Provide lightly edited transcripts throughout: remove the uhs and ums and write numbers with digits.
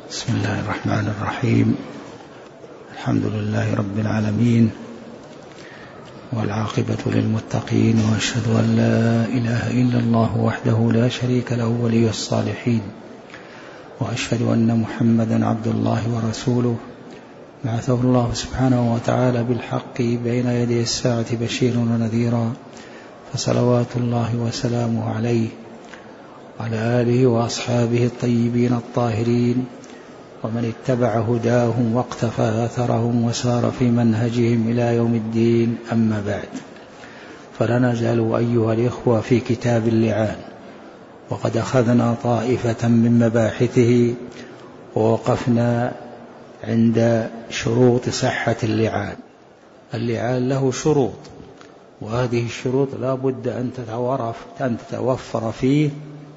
بسم الله الرحمن الرحيم. الحمد لله رب العالمين، والعاقبة للمتقين، وأشهد أن لا إله إلا الله وحده لا شريك له ولي الصالحين، وأشهد أن محمدا عبد الله ورسوله بعثه الله سبحانه وتعالى بالحق بين يدي الساعة بشيرا ونذيرا، فصلوات الله وسلامه عليه وعلى آله وأصحابه الطيبين الطاهرين، ومن اتبع هداهم واقتفى أثرهم وسار في منهجهم إلى يوم الدين. أما بعد، فلا نزال أيها الإخوة في كتاب اللعان، وقد أخذنا طائفة من مباحثه، ووقفنا عند شروط صحة اللعان. اللعان له شروط، وهذه الشروط لا بد أن تتوفر فيه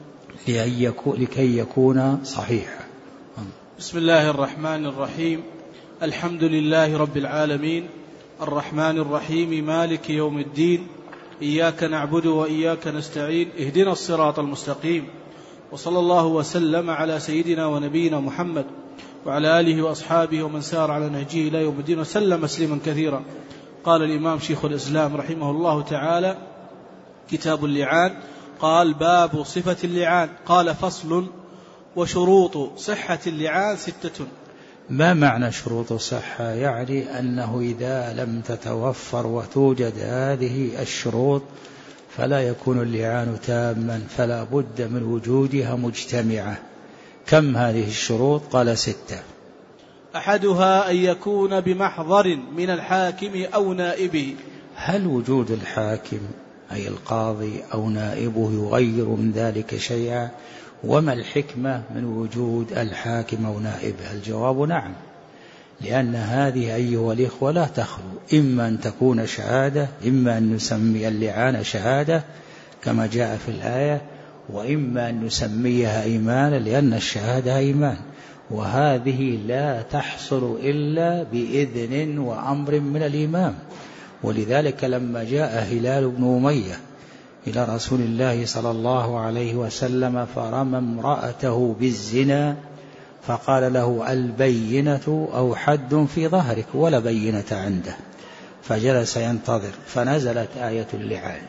لكي يكون صحيحا. بسم الله الرحمن الرحيم. الحمد لله رب العالمين، الرحمن الرحيم، مالك يوم الدين، إياك نعبد وإياك نستعين، اهدنا الصراط المستقيم، وصلى الله وسلم على سيدنا ونبينا محمد وعلى آله وأصحابه ومن سار على نهجه إلى يوم الدين وسلم تسليما كثيرا. قال الإمام شيخ الإسلام رحمه الله تعالى: كتاب اللعان. قال: باب صفة اللعان. قال: فصل: وشروط صحة اللعان 6. ما معنى شروط صحة؟ يعني أنه إذا لم تتوفر وتوجد هذه الشروط فلا يكون اللعان تاما، فلا بد من وجودها مجتمعة. كم هذه الشروط؟ قال 6. أحدها أن يكون بمحضر من الحاكم أو نائبه. هل وجود الحاكم أي القاضي أو نائبه يغير من ذلك شيئا؟ وما الحكمة من وجود الحاكم أو نائبه؟ الجواب نعم، لأن هذه أيها الإخوة لا تخلو، إما أن تكون شهادة، إما أن نسمي اللعان شهادة كما جاء في الآية، وإما أن نسميها إيمانا لأن الشهادة إيمان، وهذه لا تحصل إلا بإذن وأمر من الإمام. ولذلك لما جاء هلال بن أمية إلى رسول الله صلى الله عليه وسلم فرمى امرأته بالزنا، فقال له: البينة أو حد في ظهرك؟ ولا بينة عنده، فجلس ينتظر، فنزلت آية اللعان.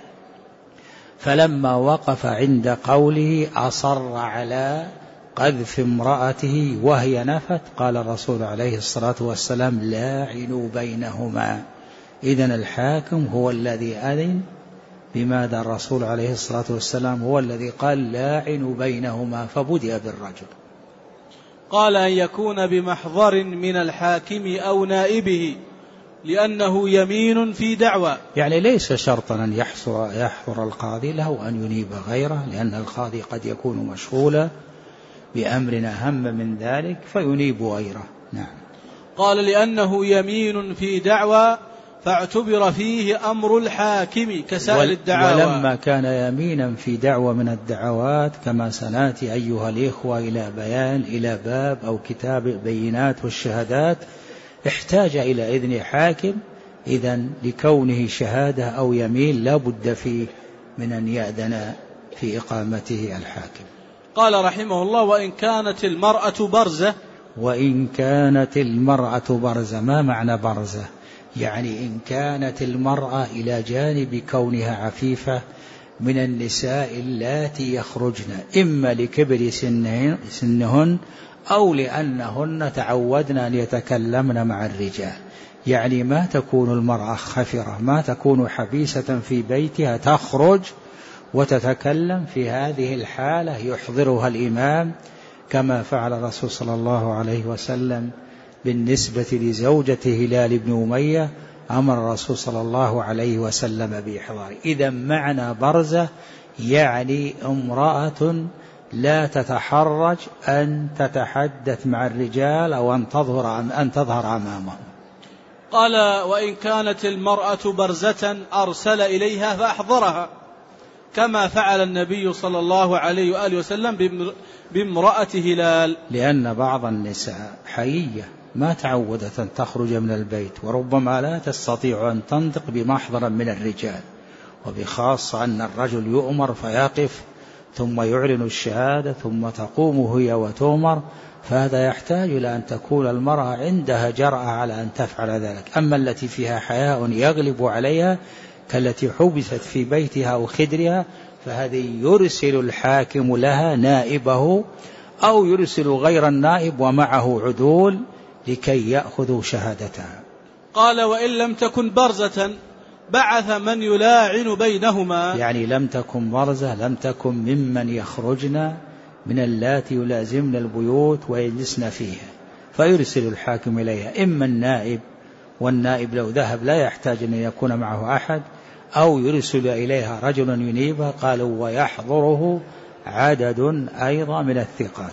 فلما وقف عند قوله أصر على قذف امرأته وهي نفت، قال الرسول عليه الصلاة والسلام: لاعنوا بينهما. إذن الحاكم هو الذي أذن بماذا؟ الرسول عليه الصلاة والسلام هو الذي قال: لاعنوا بينهما، فبدأ بالرجل. قال: أن يكون بمحضر من الحاكم أو نائبه، لأنه يمين في دعوى. يعني ليس شرطا أن يحضر القاضي، له أن ينيب غيره، لأن القاضي قد يكون مشغولا بأمر أهم من ذلك فينيب غيره. نعم. قال: لأنه يمين في دعوى، فاعتبر فيه أمر الحاكم كسائر الدعاوى. ولما كان يمينا في دعوى من الدعوات، كما سناتي أيها الإخوة إلى باب أو كتاب بينات والشهادات، احتاج إلى إذن حاكم. إذن لكونه شهادة أو يمين لا بد فيه من أن يأذن في إقامته الحاكم. قال رحمه الله: وإن كانت المرأة برزة. وإن كانت المرأة برزة، ما معنى برزة؟ يعني إن كانت المرأة إلى جانب كونها عفيفة من النساء اللاتي يخرجن إما لكبر سنهن أو لأنهن تعودن أن يتكلمن مع الرجال، يعني ما تكون المرأة خفرة، ما تكون حبيسة في بيتها تخرج وتتكلم، في هذه الحالة يحضرها الإمام كما فعل الرسول صلى الله عليه وسلم بالنسبة لزوجة هلال بن أمية، أمر الرسول صلى الله عليه وسلم بإحضاره. إذا معنى برزة يعني امرأة لا تتحرج أن تتحدث مع الرجال أو أن تظهر أمامهم. قال: وإن كانت المرأة برزة أرسل إليها فأحضرها، كما فعل النبي صلى الله عليه وآله وسلم بامرأة هلال. لأن بعض النساء حيية ما تعودت أن تخرج من البيت، وربما لا تستطيع أن تنطق بمحضر من الرجال، وبخاصة أن الرجل يؤمر فيقف ثم يعلن الشهادة ثم تقوم هي وتؤمر، فهذا يحتاج إلى أن تكون المرأة عندها جرأة على أن تفعل ذلك. أما التي فيها حياء يغلب عليها كالتي حبست في بيتها أو خدرها، فهذه يرسل الحاكم لها نائبه أو يرسل غير النائب ومعه عدول لكي يأخذوا شهادتها. قال وإن لم تكن برزة بعث من يلاعن بينهما، يعني لم تكن برزة، لم تكن ممن يخرجن من اللاتي يلازمن البيوت ويجلسن فيها، فيرسل الحاكم إليها إما النائب، والنائب لو ذهب لا يحتاج أن يكون معه أحد، أو يرسل إليها رجل ينيبها. قالوا ويحضره عدد أيضا من الثقات.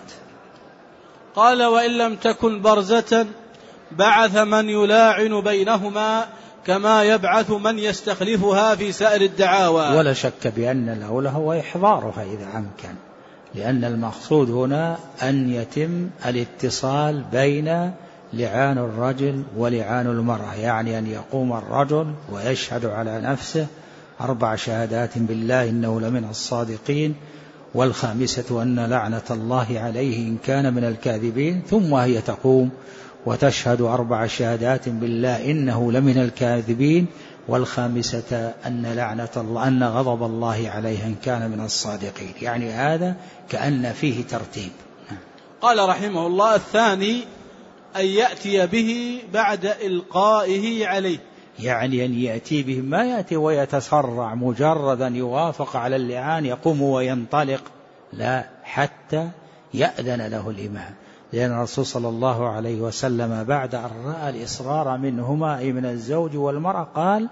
قال وإن لم تكن برزة بعث من يلاعن بينهما كما يبعث من يستخلفها في سائر الدعاوى. ولا شك بأن الأولى هو إحضارها إذا أمكن، لأن المقصود هنا أن يتم الاتصال بين لعان الرجل ولعان المرأة، يعني أن يقوم الرجل ويشهد على نفسه 4 شهادات بالله إنه لمن الصادقين، والخامسة أن لعنة الله عليه إن كان من الكاذبين، ثم هي تقوم وتشهد 4 شهادات بالله إنه لمن الكاذبين، والخامسة أن لعنة الله أن غضب الله عليه إن كان من الصادقين. يعني هذا كأن فيه ترتيب. قال رحمه الله الثاني أن يأتي به بعد إلقائه عليه، يعني أن يأتي به، ما يأتي ويتسرع مجرد أن يوافق على اللعان يقوم وينطلق، لا، حتى يأذن له الإمام. لأن الرسول صلى الله عليه وسلم بعد أن رأى الإصرار منهما أي من الزوج والمرأة قال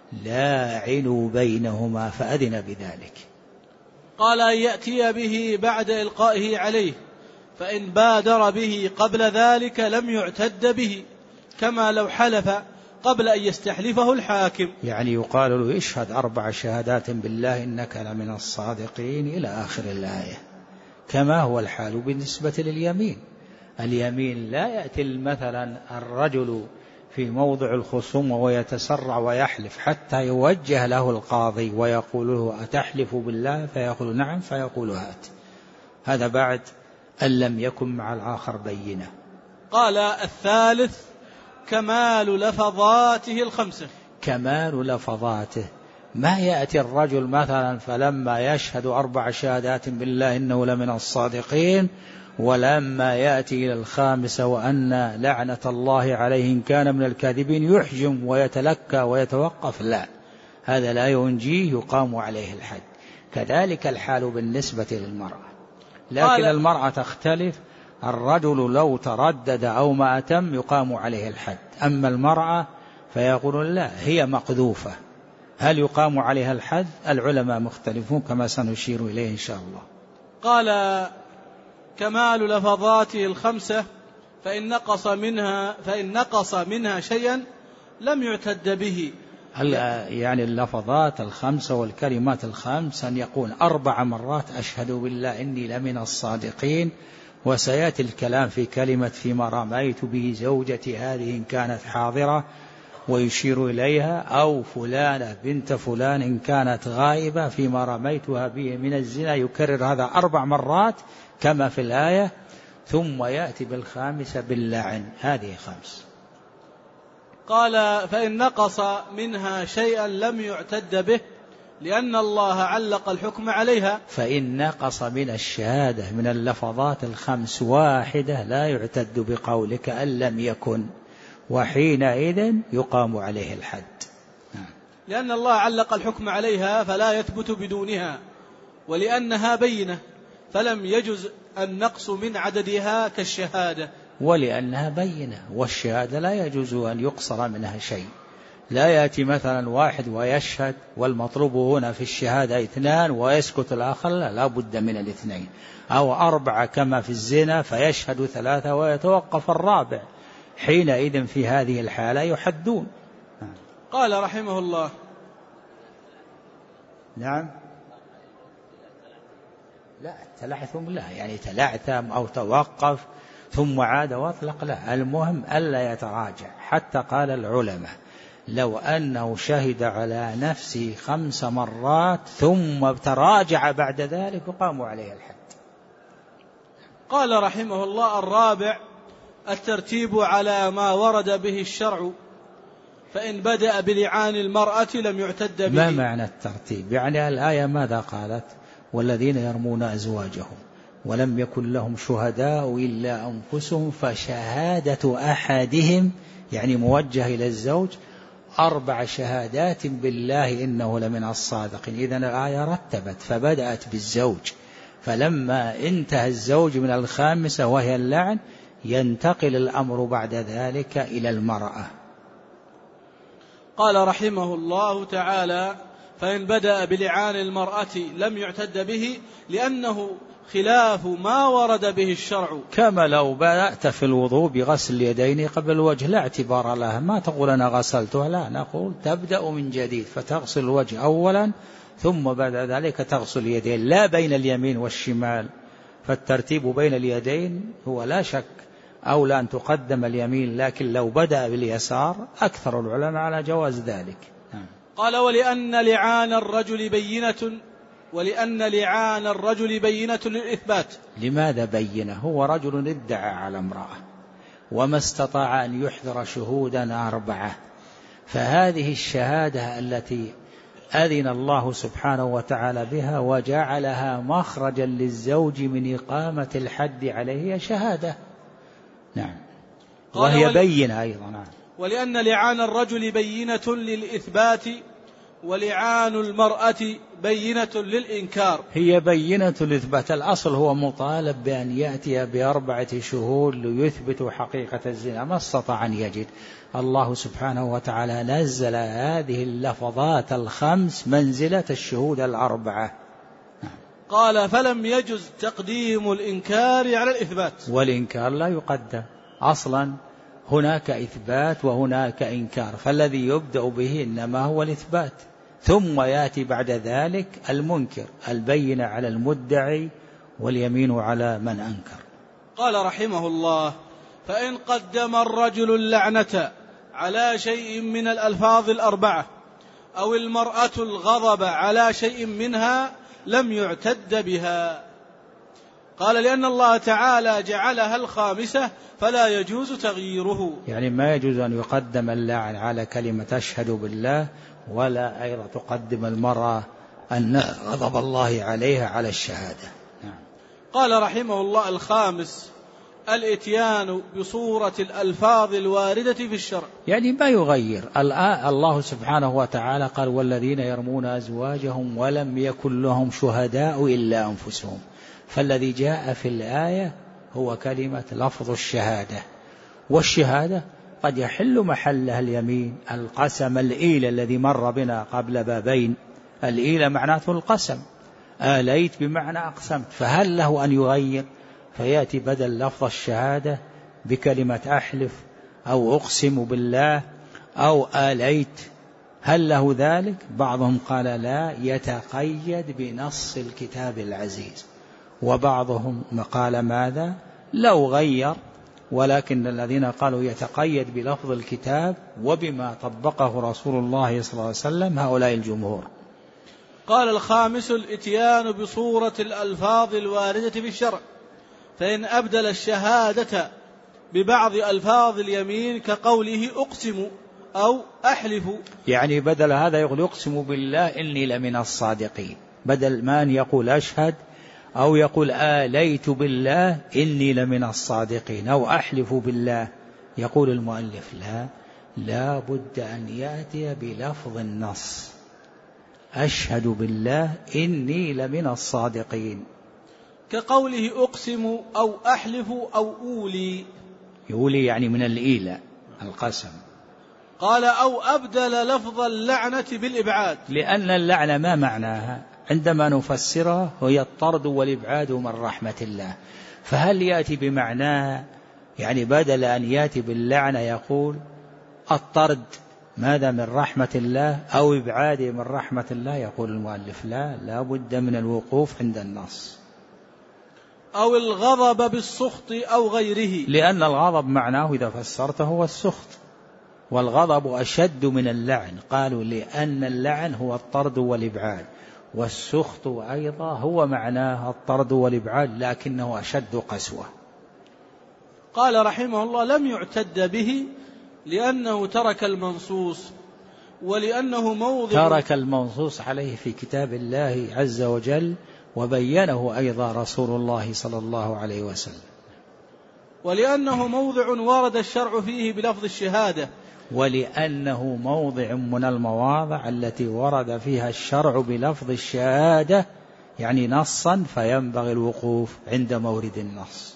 لاعنوا بينهما، فأذن بذلك. قال أن يأتي به بعد إلقائه عليه، فإن بادر به قبل ذلك لم يعتد به، كما لو حلف قبل أن يستحلفه الحاكم. يعني يقال له اشهد 4 شهادات بالله إنك لمن الصادقين إلى آخر الآية، كما هو الحال بالنسبة لليمين. اليمين لا يأتي مثلا الرجل في موضع الخصومة ويتسرع ويحلف حتى يوجه له القاضي ويقول له أتحلف بالله؟ فيقول نعم، فيقول هات. هذا بعد أن لم يكن مع الآخر بينة. قال الثالث كمال لفظاته 5. كمال لفظاته، ما يأتي الرجل مثلا فلما يشهد 4 شهادات بالله إنه لمن الصادقين، ولما يأتي إلى الخامسة وأن لعنة الله عليه إن كان من الكاذبين يحجم ويتلكى ويتوقف، لا، هذا لا ينجيه، يقام عليه الحد. كذلك الحال بالنسبة للمرأة، لكن المرأة تختلف، الرجل لو تردد أو ما أتم يقام عليه الحد، أما المرأة فيقول لا، هي مقذوفة، هل يقام عليها الحد؟ العلماء مختلفون كما سنشير إليه إن شاء الله. قال كمال لفظاته 5 فإن نقص منها شيئا لم يعتد به. يعني اللفظات 5 والكلمات 5 أن يقول 4 مرات أشهد بالله إني لمن الصادقين، وسيأتي الكلام في كلمة فيما رميت به زوجتي هذه إن كانت حاضرة، ويشير إليها، أو فلانة بنت فلان إن كانت غائبة فيما رميتها به من الزنا، يكرر هذا 4 مرات كما في الآية، ثم يأتي بالخامسة باللعن، هذه 5. قال فإن نقص منها شيئا لم يعتد به لأن الله علق الحكم عليها. فإن نقص من الشهادة من اللفظات 5 واحدة لا يعتد بقولك أن لم يكن، وحينئذ يقام عليه الحد. لأن الله علق الحكم عليها فلا يثبت بدونها، ولأنها بينة فلم يجز النقص من عددها كالشهادة. ولأنها بينة، والشهادة لا يجوز أن يقصر منها شيء، لا يأتي مثلا واحد ويشهد والمطلوب هنا في الشهادة 2 ويسكت الآخر، لا بد من 2 أو 4 كما في الزنا فيشهد 3 ويتوقف الرابع، حينئذ في هذه الحالة يحدون. قال رحمه الله نعم، لا تلعثم لا، يعني تلعثم أو توقف ثم عاد واطلق، لا، المهم ألا يتراجع. حتى قال العلماء لو أنه شهد على نفسه 5 مرات ثم تراجع بعد ذلك وقاموا عليه الحد. قال رحمه الله: الرابع الترتيب على ما ورد به الشرع، فإن بدأ بلعان المرأة لم يعتد به. ما معنى الترتيب؟ يعني الآية ماذا قالت؟ والذين يرمون أزواجهم ولم يكن لهم شهداء إلا أنفسهم فشهادة أحدهم، يعني موجه إلى الزوج، 4 شهادات بالله إنه لمن الصادقين. إذن الآية رتبت فبدأت بالزوج، فلما انتهى الزوج من الخامسة وهي اللعن ينتقل الأمر بعد ذلك إلى المرأة. قال رحمه الله تعالى: فإن بدأ بلعان المرأة لم يعتد به، لأنه خلاف ما ورد به الشرع. كما لو بدأت في الوضوء بغسل اليدين قبل الوجه لا اعتبار لها، ما تقول أنا غسلتها، لا، نقول تبدأ من جديد فتغسل الوجه أولا ثم بعد ذلك تغسل اليدين، لا بين اليمين والشمال. فالترتيب بين اليدين هو لا شك أولى أن تقدم اليمين، لكن لو بدأ باليسار أكثر العلماء على جواز ذلك. قال: ولأن لعان الرجل بينة للإثبات. لماذا بينة؟ هو رجل ادعى على امرأة وما استطاع أن يحضر شهودا 4، فهذه الشهادة التي أذن الله سبحانه وتعالى بها وجعلها مخرجا للزوج من إقامة الحد عليه شهادة. نعم، وهي بينة أيضا. نعم. ولأن لعان الرجل بينة للإثبات ولعان المرأة بينة للإنكار. هي بينة للإثبات، الأصل هو مطالب بأن يأتي ب4 شهود ليثبت حقيقة الزنا، ما استطاع أن يجد. الله سبحانه وتعالى نزل هذه اللفظات ال5 منزلة الشهود 4. قال: فلم يجز تقديم الإنكار على الإثبات. والإنكار لا يقدم أصلا، هناك إثبات وهناك إنكار، فالذي يبدأ به إنما هو الإثبات، ثم يأتي بعد ذلك المنكر، البينة على المدعي واليمين على من أنكر. قال رحمه الله: فإن قدم الرجل اللعنة على شيء من الألفاظ 4 أو المرأة الغضب على شيء منها لم يعتد بها. قال: لأن الله تعالى جعلها الخامسة فلا يجوز تغييره. يعني ما يجوز أن يقدم اللعن على كلمة أشهد بالله، ولا أيضا تقدم المرأة أن غضب الله عليها على الشهادة. نعم. قال رحمه الله: الخامس الإتيان بصورة الألفاظ الواردة في الشرع. يعني ما يغير. الله سبحانه وتعالى قال: والذين يرمون أزواجهم ولم يكن لهم شهداء إلا أنفسهم، فالذي جاء في الآية هو كلمة لفظ الشهادة، والشهادة قد يحل محلها اليمين. القسم الإيلة الذي مر بنا قبل بابين، الإيلة معناته القسم، آليت بمعنى أقسمت، فهل له أن يغير فيأتي بدل لفظ الشهادة بكلمة أحلف أو أقسم بالله أو آليت؟ هل له ذلك؟ بعضهم قال لا، يتقيد بنص الكتاب العزيز، وبعضهم قال ماذا؟ لو غير، ولكن الذين قالوا يتقيد بلفظ الكتاب وبما طبقه رسول الله صلى الله عليه وسلم هؤلاء الجمهور. قال: الخامس الإتيان بصورة الألفاظ الواردة في الشرع، فإن أبدل الشهادة ببعض ألفاظ اليمين كقوله أقسم أو أحلف، يعني بدل هذا يقول أقسم بالله إني لمن الصادقين، بدل ما أن يقول أشهد أو يقول آليت بالله إني لمن الصادقين أو أحلف بالله. يقول المؤلف لا بد أن يأتي بلفظ النص، أشهد بالله إني لمن الصادقين، كقوله أقسم أو أحلف أو أولي. يولي يعني من الإيلاء القسم. قال: أو أبدل لفظ اللعنة بالإبعاد، لأن اللعنة ما معناها عندما نفسرها هي الطرد والإبعاد من رحمة الله، فهل يأتي بمعناها؟ يعني بدل أن يأتي باللعنة يقول الطرد ماذا من رحمة الله أو إبعاد من رحمة الله؟ يقول المؤلف لا بد من الوقوف عند النص. أو الغضب بالسخط أو غيره، لأن الغضب معناه إذا فسرته هو السخط، والغضب أشد من اللعن، قالوا لأن اللعن هو الطرد والإبعاد، والسخط أيضا هو معناه الطرد والإبعاد لكنه أشد قسوة. قال رحمه الله: لم يعتد به لأنه ترك المنصوص، ولأنه موضع ترك المنصوص عليه في كتاب الله عز وجل، وبينه أيضا رسول الله صلى الله عليه وسلم، ولأنه موضع ورد الشرع فيه بلفظ الشهادة، ولأنه موضع من المواضع التي ورد فيها الشرع بلفظ الشهادة، يعني نصا، فينبغي الوقوف عند مورد النص.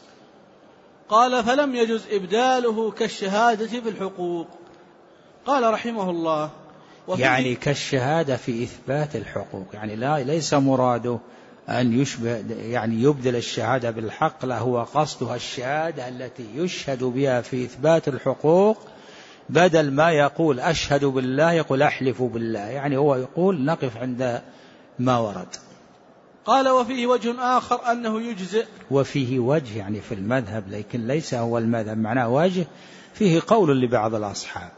قال: فلم يجز إبداله كالشهادة في الحقوق. قال رحمه الله: يعني كالشهادة في إثبات الحقوق، يعني ليس مراده أن يشبه يعني يبدل الشهادة بالحق، لا، هو قصدها الشهادة التي يشهد بها في إثبات الحقوق، بدل ما يقول أشهد بالله يقول أحلف بالله، يعني هو يقول نقف عند ما ورد. قال: وفيه وجه آخر أنه يجزئ. وفيه وجه يعني في المذهب، لكن ليس هو المذهب، معناه وجه فيه قول لبعض الأصحاب.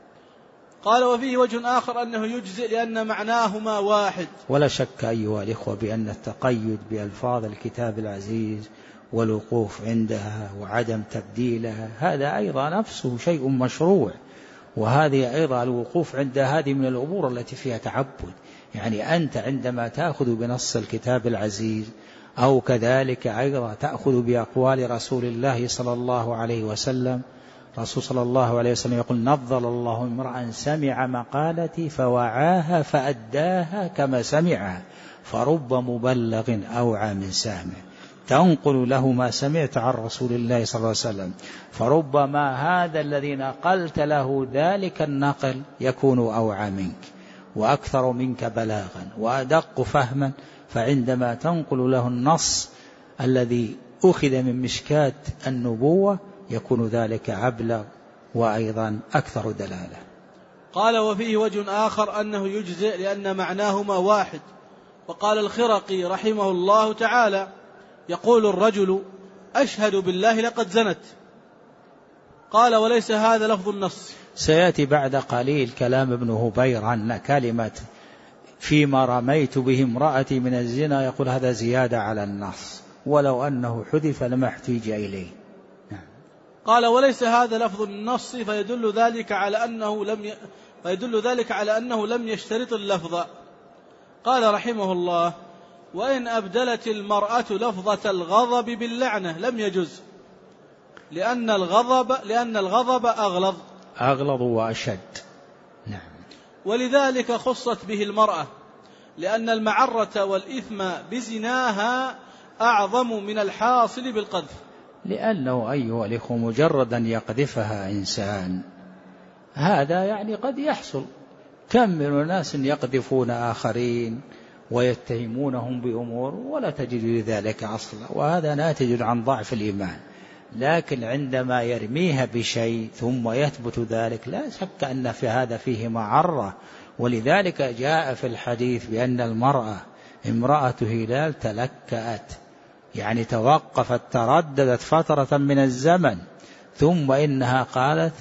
قال: وفيه وجه آخر أنه يجزئ لأن معناهما واحد. ولا شك أيها الإخوة بأن التقيد بألفاظ الكتاب العزيز والوقوف عندها وعدم تبديلها هذا أيضا نفسه شيء مشروع، وهذه أيضا الوقوف عند هذه من الأمور التي فيها تعبد. يعني أنت عندما تأخذ بنص الكتاب العزيز أو كذلك أيضا تأخذ بأقوال رسول الله صلى الله عليه وسلم، رسول صلى الله عليه وسلم يقول: نضل الله امرأ سمع مقالتي فوعاها فأداها كما سمعها، فرب مبلغ أوعى من سامع. تنقل له ما سمعت عن رسول الله صلى الله عليه وسلم، فربما هذا الذي نقلت له ذلك النقل يكون أوعى منك وأكثر منك بلاغا وأدق فهما، فعندما تنقل له النص الذي أخذ من مشكاة النبوة يكون ذلك أبلغ وأيضا أكثر دلالة. قال: وفيه وجه آخر أنه يجزئ لأن معناهما واحد. وقال الخرقي رحمه الله تعالى: يقول الرجل: أشهد بالله لقد زنت. قال: وليس هذا لفظ النص. سيأتي بعد قليل كلام ابن هبير أن كلمة فيما رميت به امرأتي من الزنا يقول هذا زيادة على النص، ولو أنه حذف لما احتيج إليه. قال: وليس هذا لفظ النص، فيدل ذلك على أنه لم يشترط اللفظ. قال رحمه الله: وإن أبدلت المرأة لفظة الغضب باللعنة لم يجز، لأن الغضب أغلظ وأشد. نعم. ولذلك خصت به المرأة، لأن المعرة والإثم بزناها أعظم من الحاصل بالقذف. لأنه أيها الإخوة مجرد أن يقذفها إنسان هذا يعني قد يحصل، كم من ناس يقذفون آخرين ويتهمونهم بأمور ولا تجد لذلك أصلا، وهذا ناتج عن ضعف الإيمان. لكن عندما يرميها بشيء ثم يثبت ذلك لا شك أن في هذا فيه معرة. ولذلك جاء في الحديث بأن امرأة هلال تلكأت، يعني توقفت ترددت فترة من الزمن، ثم إنها قالت: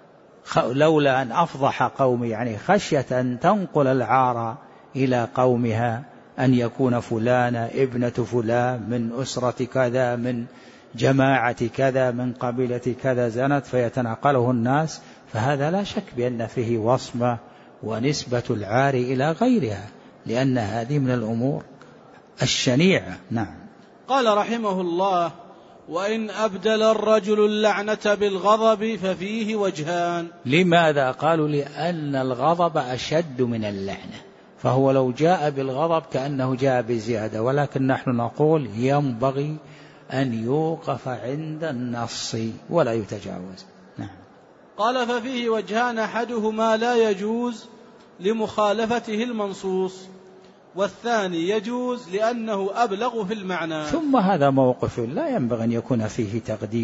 لولا أن أفضح قومي، يعني خشية أن تنقل العار إلى قومها أن يكون فلانة ابنة فلان من أسرة كذا من جماعة كذا من قبيلة كذا زنت فيتناقله الناس، فهذا لا شك بأن فيه وصمة ونسبة العار إلى غيرها، لأن هذه من الأمور الشنيعة. نعم. قال رحمه الله: وإن أبدل الرجل اللعنة بالغضب ففيه وجهان. لماذا؟ قالوا: لأن الغضب أشد من اللعنة، فهو لو جاء بالغضب كأنه جاء بزيادة، ولكن نحن نقول ينبغي أن يوقف عند النص ولا يتجاوز. نعم. قال: ففيه وجهان، أحدهما لا يجوز لمخالفته المنصوص، والثاني يجوز لأنه أبلغ في المعنى. ثم هذا موقف لا ينبغي أن يكون فيه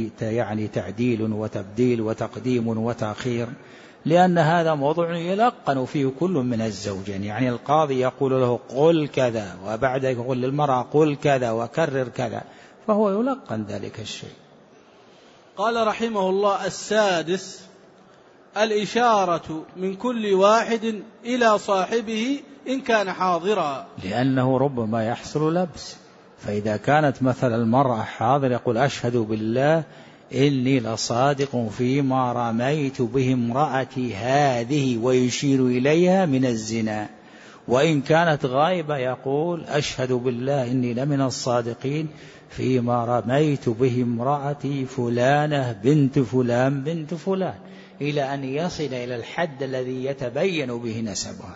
تعديل وتبديل وتقديم وتأخير، لأن هذا موضوع يلقن فيه كل من الزوجين. يعني القاضي يقول له قل كذا، وبعد يقول للمرأة قل كذا وكرر كذا، فهو يلقن ذلك الشيء. قال رحمه الله: السادس الإشارة من كل واحد إلى صاحبه إن كان حاضرا، لأنه ربما يحصل لبس. فإذا كانت مثلا المرأة حاضر يقول أشهد بالله إني لصادق فيما رميت به امرأتي هذه ويشير إليها من الزنا، وإن كانت غائبة يقول أشهد بالله إني لمن الصادقين فيما رميت به امرأتي فلانة بنت فلان بنت فلان، إلى أن يصل إلى الحد الذي يتبين به نسبها.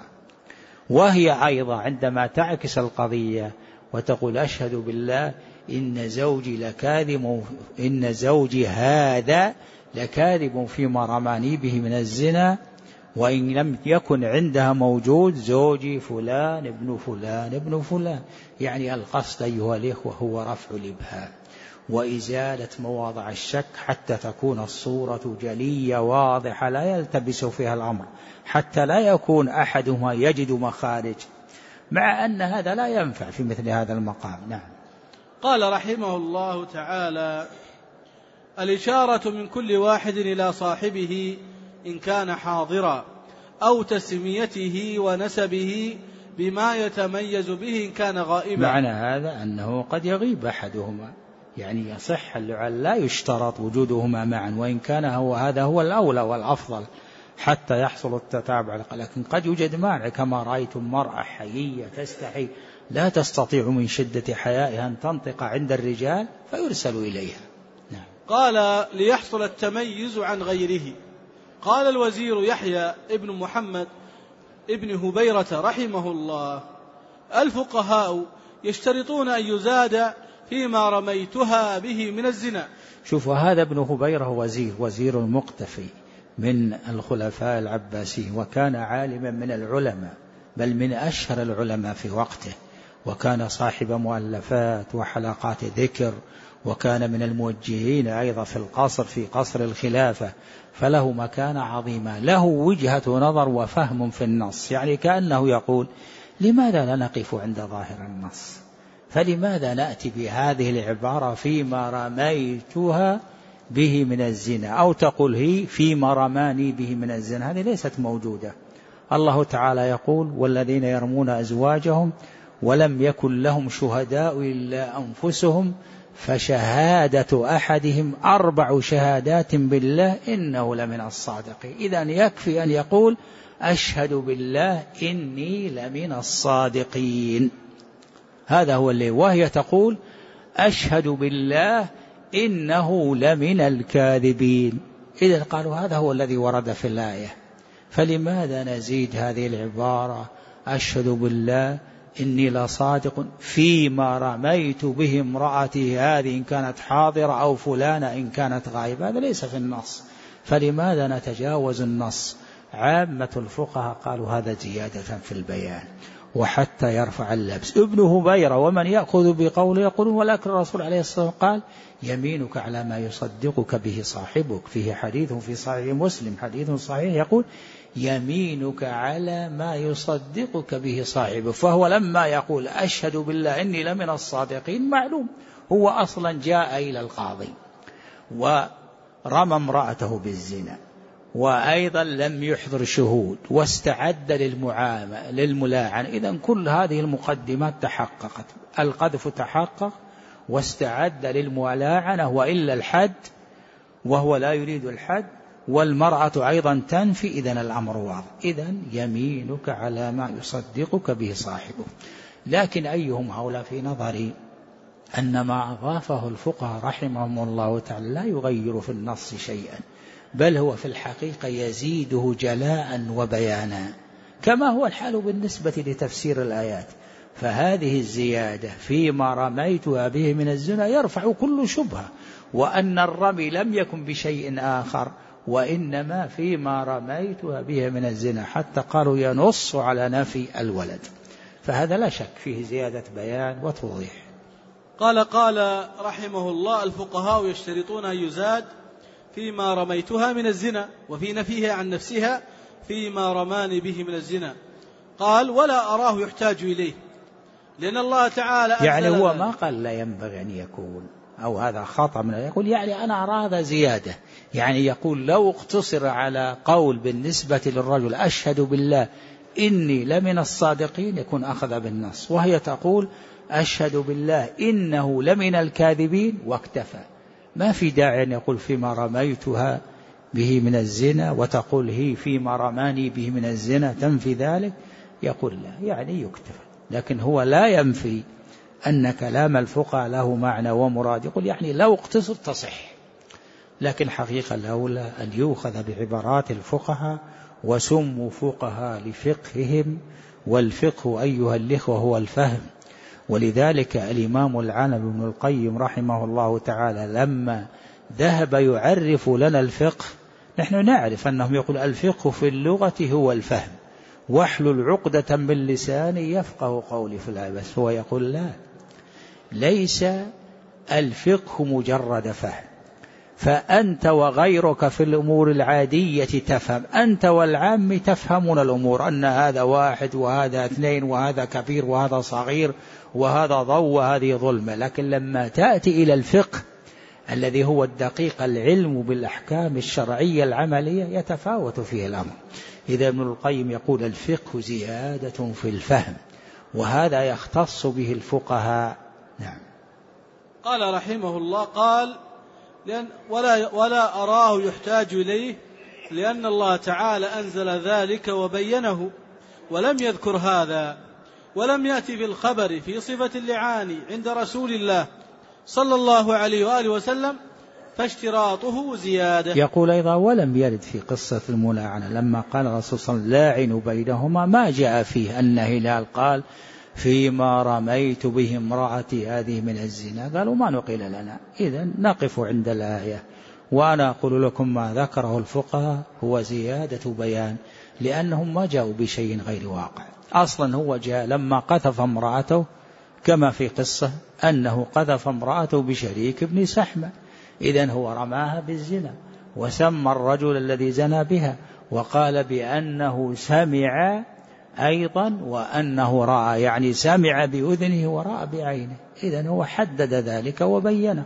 وهي أيضا عندما تعكس القضية وتقول أشهد بالله إن زوجي لكاذب، إن زوجي هذا لكاذب فيما رماني به من الزنا، وإن لم يكن عندها موجود زوجي فلان ابن فلان ابن فلان، يعني القصد أيها الإخوة هو رفع الإبهام وإزالة مواضع الشك حتى تكون الصورة جلية واضحة لا يلتبس فيها الأمر، حتى لا يكون أحدهما يجد مخارج، مع أن هذا لا ينفع في مثل هذا المقام. نعم. قال رحمه الله تعالى: الإشارة من كل واحد إلى صاحبه إن كان حاضرا، أو تسميته ونسبه بما يتميز به إن كان غائبا. معنى هذا أنه قد يغيب أحدهما، يعني يصح اللعان لا يشترط وجودهما معا، وإن كان هذا هو الأولى والأفضل حتى يحصل التتابع، لكن قد يوجد مانع، كما رأيتم مرأة حيية تستحي لا تستطيع من شدة حيائها أن تنطق عند الرجال فيرسل إليها. نعم. قال: ليحصل التميز عن غيره. قال الوزير يحيى ابن محمد ابن هبيرة رحمه الله: الفقهاء يشترطون أن يزاد فيما رميتها به من الزنا. شوفوا، هذا ابن هبيرة وزير المقتفي من الخلفاء العباسيين، وكان عالما من العلماء، بل من أشهر العلماء في وقته، وكان صاحب مؤلفات وحلقات ذكر، وكان من الموجهين أيضا في القصر في قصر الخلافة، فله مكانة عظيمة، له وجهة نظر وفهم في النص، يعني كأنه يقول لماذا لا نقف عند ظاهر النص، فلماذا نأتي بهذه العبارة فيما رميتها به من الزنا، أو تقول هي فيما رماني به من الزنا، هذه ليست موجودة. الله تعالى يقول: والذين يرمون أزواجهم ولم يكن لهم شهداء إلا أنفسهم فشهادة أحدهم 4 شهادات بالله إنه لمن الصادقين. إذن يكفي أن يقول أشهد بالله إني لمن الصادقين، هذا هو اللي، وهي تقول أشهد بالله إنه لمن الكاذبين. إذن قالوا هذا هو الذي ورد في الآية، فلماذا نزيد هذه العبارة أشهد بالله إني لصادق فيما رميت به امرأتي هذه إن كانت حاضرة أو فلانة إن كانت غائبة؟ هذا ليس في النص، فلماذا نتجاوز النص؟ عامة الفقهاء قالوا هذا زيادة في البيان وحتى يرفع اللبس. ابن هبيرة ومن يأخذ بقوله يقولون ولكن الرسول عليه الصلاة والسلام قال يمينك على ما يصدقك به صاحبك، فيه حديث في صحيح مسلم حديث صحيح يقول يمينك على ما يصدقك به صاحبك، فهو لما يقول أشهد بالله إني لمن الصادقين معلوم هو أصلا جاء إلى القاضي ورمى امرأته بالزنا، وأيضا لم يحضر شهود، واستعد للملاعن. إذن كل هذه المقدمات تحققت، القذف تحقق واستعد للملاعنة وإلا الحد، وهو لا يريد الحد، والمرأة أيضا تنفي، إذن الأمر واضح. إذن يمينك على ما يصدقك به صاحبه. لكن أيهم هؤلاء في نظري أن ما أضافه الفقهاء رحمهم الله تعالى لا يغير في النص شيئا، بل هو في الحقيقة يزيده جلاء وبيانا، كما هو الحال بالنسبة لتفسير الآيات. فهذه الزيادة فيما رميتها به من الزنا يرفع كل شبهة، وأن الرمي لم يكن بشيء آخر وإنما فيما رميتها به من الزنا، حتى قالوا ينص على نفي الولد، فهذا لا شك فيه زيادة بيان وتوضيح. قال رحمه الله: الفقهاء يشترطون أن يزاد فيما رميتها من الزنا، وفي نفيه عن نفسها فيما رماني به من الزنا. قال: ولا أراه يحتاج إليه، لأن الله تعالى يعني هو ما قال لا ينبغي أن يكون، أو هذا خطأ يقول يعني أنا أرى هذا زيادة، يعني يقول لو اقتصر على قول بالنسبة للرجل أشهد بالله إني لمن الصادقين يكون أخذ بالنص، وهي تقول أشهد بالله إنه لمن الكاذبين واكتفى. ما في داعي أن يقول فيما رميتها به من الزنا وتقول هي فيما رماني به من الزنا تنفي ذلك، يقول لا يعني يكتفى. لكن هو لا ينفي أن كلام الفقهاء له معنى ومراد، يقول يعني لو اقتصر تصح، لكن حقيقة الأولى أن يؤخذ بعبارات الفقهاء، وسموا فقهاء لفقههم، والفقه أيها الإخوة هو الفهم. ولذلك الإمام العالم ابن القيم رحمه الله تعالى لما ذهب يعرف لنا الفقه، نحن نعرف أنهم يقول الفقه في اللغة هو الفهم، واحلل عقدة من لساني يفقه قولي في الآية، بس هو يقول لا، ليس الفقه مجرد فهم، فأنت وغيرك في الأمور العادية تفهم، أنت والعام تفهمون الأمور أن هذا واحد وهذا اثنين وهذا كبير وهذا صغير وهذا ضوء وهذه ظلمة. لكن لما تأتي إلى الفقه الذي هو الدقيق، العلم بالأحكام الشرعية العملية، يتفاوت فيه الأمر. إذا ابن القيم يقول الفقه زيادة في الفهم، وهذا يختص به الفقهاء. نعم. قال رحمه الله قال ولا أراه يحتاج إليه، لأن الله تعالى أنزل ذلك وبينه، ولم يذكر هذا، ولم يأتي في الخبر في صفة اللعان عند رسول الله صلى الله عليه وآله وسلم، فاشتراطه زيادة. يقول أيضا ولم يرد في قصة الملاعنة لما قال الرسول صلى الله عليه وسلم لاعن بينهما، ما جاء فيه أن هلال قال فيما رميت به امرأتي هذه من الزنا، قالوا ما نقل لنا. إذن نقف عند الآية، وأنا أقول لكم ما ذكره الفقهاء هو زيادة بيان، لأنهم ما جاءوا بشيء غير واقع. أصلا هو جاء لما قذف امرأته كما في قصة أنه قذف امرأته بشريك ابن سحمة، إذن هو رماها بالزنا، وسمى الرجل الذي زنى بها، وقال بأنه سمع أيضا وأنه رأى، يعني سمع بأذنه ورأى بعينه، إذن هو حدد ذلك وبينه.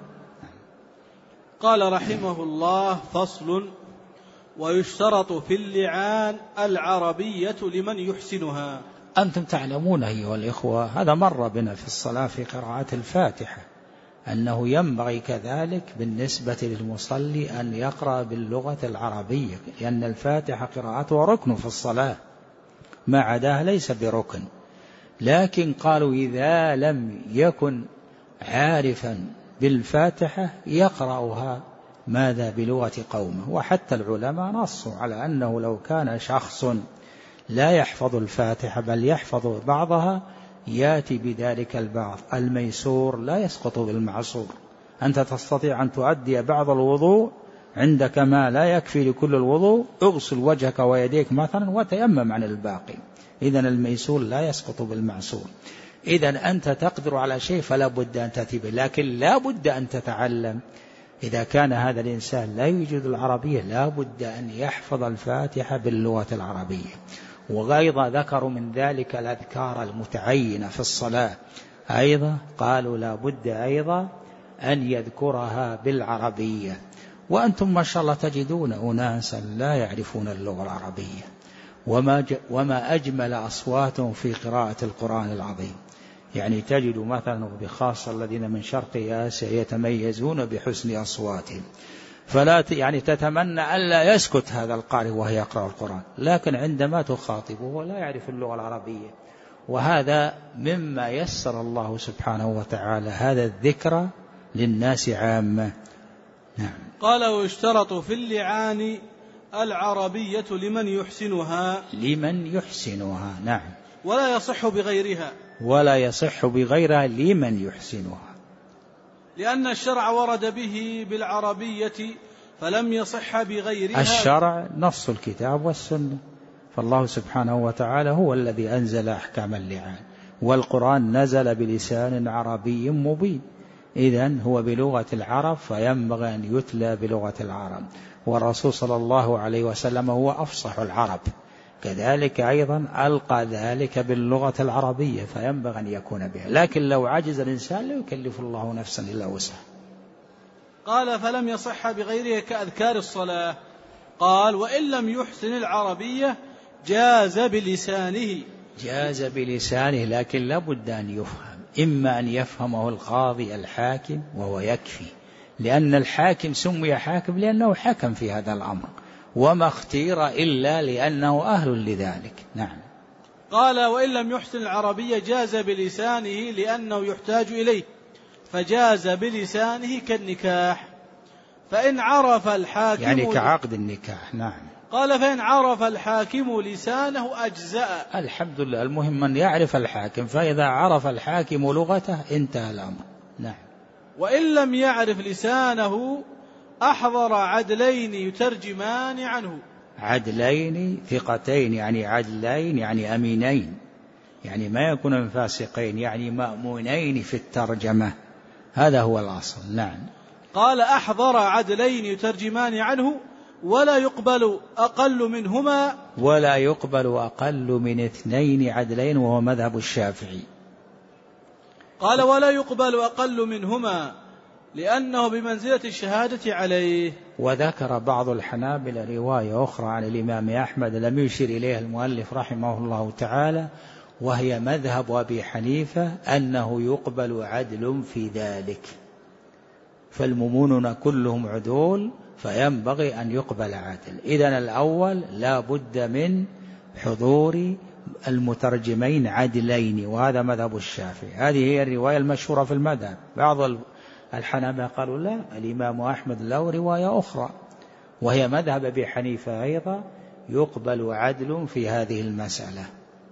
قال رحمه الله فصل: ويشترط في اللعان العربية لمن يحسنها. أنتم تعلمون أيها الإخوة، هذا مر بنا في الصلاة في قراءة الفاتحة، أنه ينبغي كذلك بالنسبة للمصلي أن يقرأ باللغة العربية، لأن الفاتحة قراءتها ركن في الصلاة، ما عداها ليس بركن. لكن قالوا إذا لم يكن عارفا بالفاتحة يقرأها ماذا بلغة قومه. وحتى العلماء نصوا على أنه لو كان شخص لا يحفظ الفاتحة بل يحفظ بعضها ياتي بذلك البعض. الميسور لا يسقط بالمعسور، أنت تستطيع أن تؤدي بعض الوضوء عندك ما لا يكفي لكل الوضوء، اغسل وجهك ويديك مثلا وتيمم عن الباقي. إذن الميسور لا يسقط بالمعسور. إذن أنت تقدر على شيء فلا بد أن تأتي به، لكن لا بد أن تتعلم. إذا كان هذا الإنسان لا يوجد العربية لا بد أن يحفظ الفاتحة باللغة العربية. وأيضا ذكروا من ذلك الأذكار المتعينة في الصلاة، أيضا قالوا لا بد أيضا أن يذكرها بالعربية. وأنتم ما شاء الله تجدون أناسا لا يعرفون اللغة العربية، وما أجمل أصواتهم في قراءة القرآن العظيم. يعني تجد مثلا بخاصة الذين من شرق آسيا يتميزون بحسن أصواتهم، فلا يعني تتمنى ألا يسكت هذا القارئ وهو يقرأ القرآن، لكن عندما تخاطبه ولا يعرف اللغة العربية. وهذا مما يسر الله سبحانه وتعالى هذا الذكر للناس عامة. نعم. قال ويشترط في اللعان العربية لمن يحسنها. لمن يحسنها، نعم. ولا يصح بغيرها. ولا يصح بغيرها لمن يحسنها، لأن الشرع ورد به بالعربية فلم يصح بغيرها. الشرع نص الكتاب والسنة، فالله سبحانه وتعالى هو الذي أنزل أحكام اللعان، والقرآن نزل بلسان عربي مبين، إذن هو بلغة العرب فينبغي أن يتلى بلغة العرب. والرسول صلى الله عليه وسلم هو أفصح العرب، كذلك أيضا ألقى ذلك باللغة العربية فينبغي أن يكون بها. لكن لو عجز الإنسان لا يكلف الله نفسا إلا وسعها. قال فلم يصح بغيره كأذكار الصلاة. قال وإن لم يحسن العربية جاز بلسانه. جاز بلسانه، لكن لا بد أن يفهم، إما أن يفهمه القاضي الحاكم وهو يكفي، لأن الحاكم سمي حاكم لأنه حكم في هذا الأمر، وما اختير إلا لأنه أهل لذلك. نعم. قال وإن لم يحسن العربية جاز بلسانه لأنه يحتاج إليه، فجاز بلسانه كالنكاح. فإن عرف الحاكم يعني كعقد النكاح. نعم. قال فإن عرف الحاكم لسانه أجزأ. الحمد لله، المهم أن يعرف الحاكم، فإذا عرف الحاكم لغته انتهى الأمر. نعم. وإن لم يعرف لسانه أحضر عدلين يترجمان عنه. عدلين ثقتين، يعني عدلين يعني أمينين، يعني ما يكون فاسقين، يعني مأمونين في الترجمة، هذا هو الأصل. نعم. قال أحضر عدلين يترجمان عنه ولا يقبل أقل منهما. ولا يقبل أقل من 2 عدلين، وهو مذهب الشافعي. قال ولا يقبل أقل منهما لأنه بمنزلة الشهادة عليه. وذكر بعض الحنابلة رواية أخرى عن الإمام أحمد لم يشر إليها المؤلف رحمه الله تعالى، وهي مذهب أبي حنيفة أنه يقبل عدل في ذلك، فالمؤمنون كلهم عدول فينبغي أن يقبل عدل. إذن الأول لا بد من حضور المترجمين عدلين، وهذا مذهب الشافعي، هذه هي الرواية المشهورة في المذهب. بعض الحنابلة قالوا لا، الإمام أحمد له رواية أخرى وهي مذهب أبي حنيفة أيضا، يقبل عدل في هذه المسألة.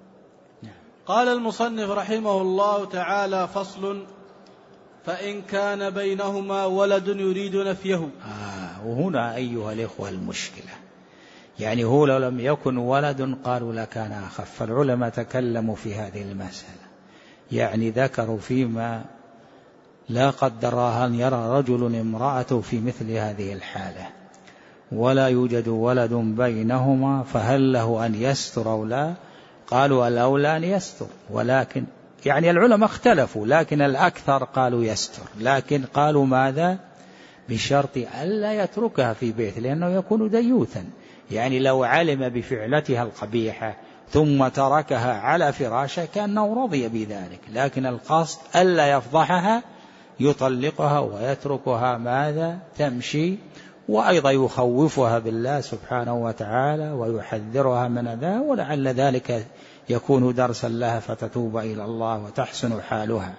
قال المصنف رحمه الله تعالى فصل فإن كان بينهما ولد يريد نفيه. وهنا أيها الإخوة المشكلة، يعني هو لو لم يكن ولد قالوا لكان أخف، فالعلماء تكلموا في هذه المسألة، يعني ذكروا فيما لا قدر أن يرى رجل امرأته في مثل هذه الحالة ولا يوجد ولد بينهما، فهل له أن يستر أو لا؟ قالوا الأولى أن يستر، ولكن يعني العلماء اختلفوا، لكن الأكثر قالوا يستر، لكن قالوا ماذا؟ بشرط ألا يتركها في بيت، لأنه يكون ديوثا، يعني لو علم بفعلتها القبيحة ثم تركها على فراشه كأنه رضي بذلك، لكن القصد ألا يفضحها، يطلقها ويتركها ماذا؟ تمشي، وأيضا يخوفها بالله سبحانه وتعالى ويحذرها من ذا، ولعل ذلك يكون درسا لها فتتوب إلى الله وتحسن حالها.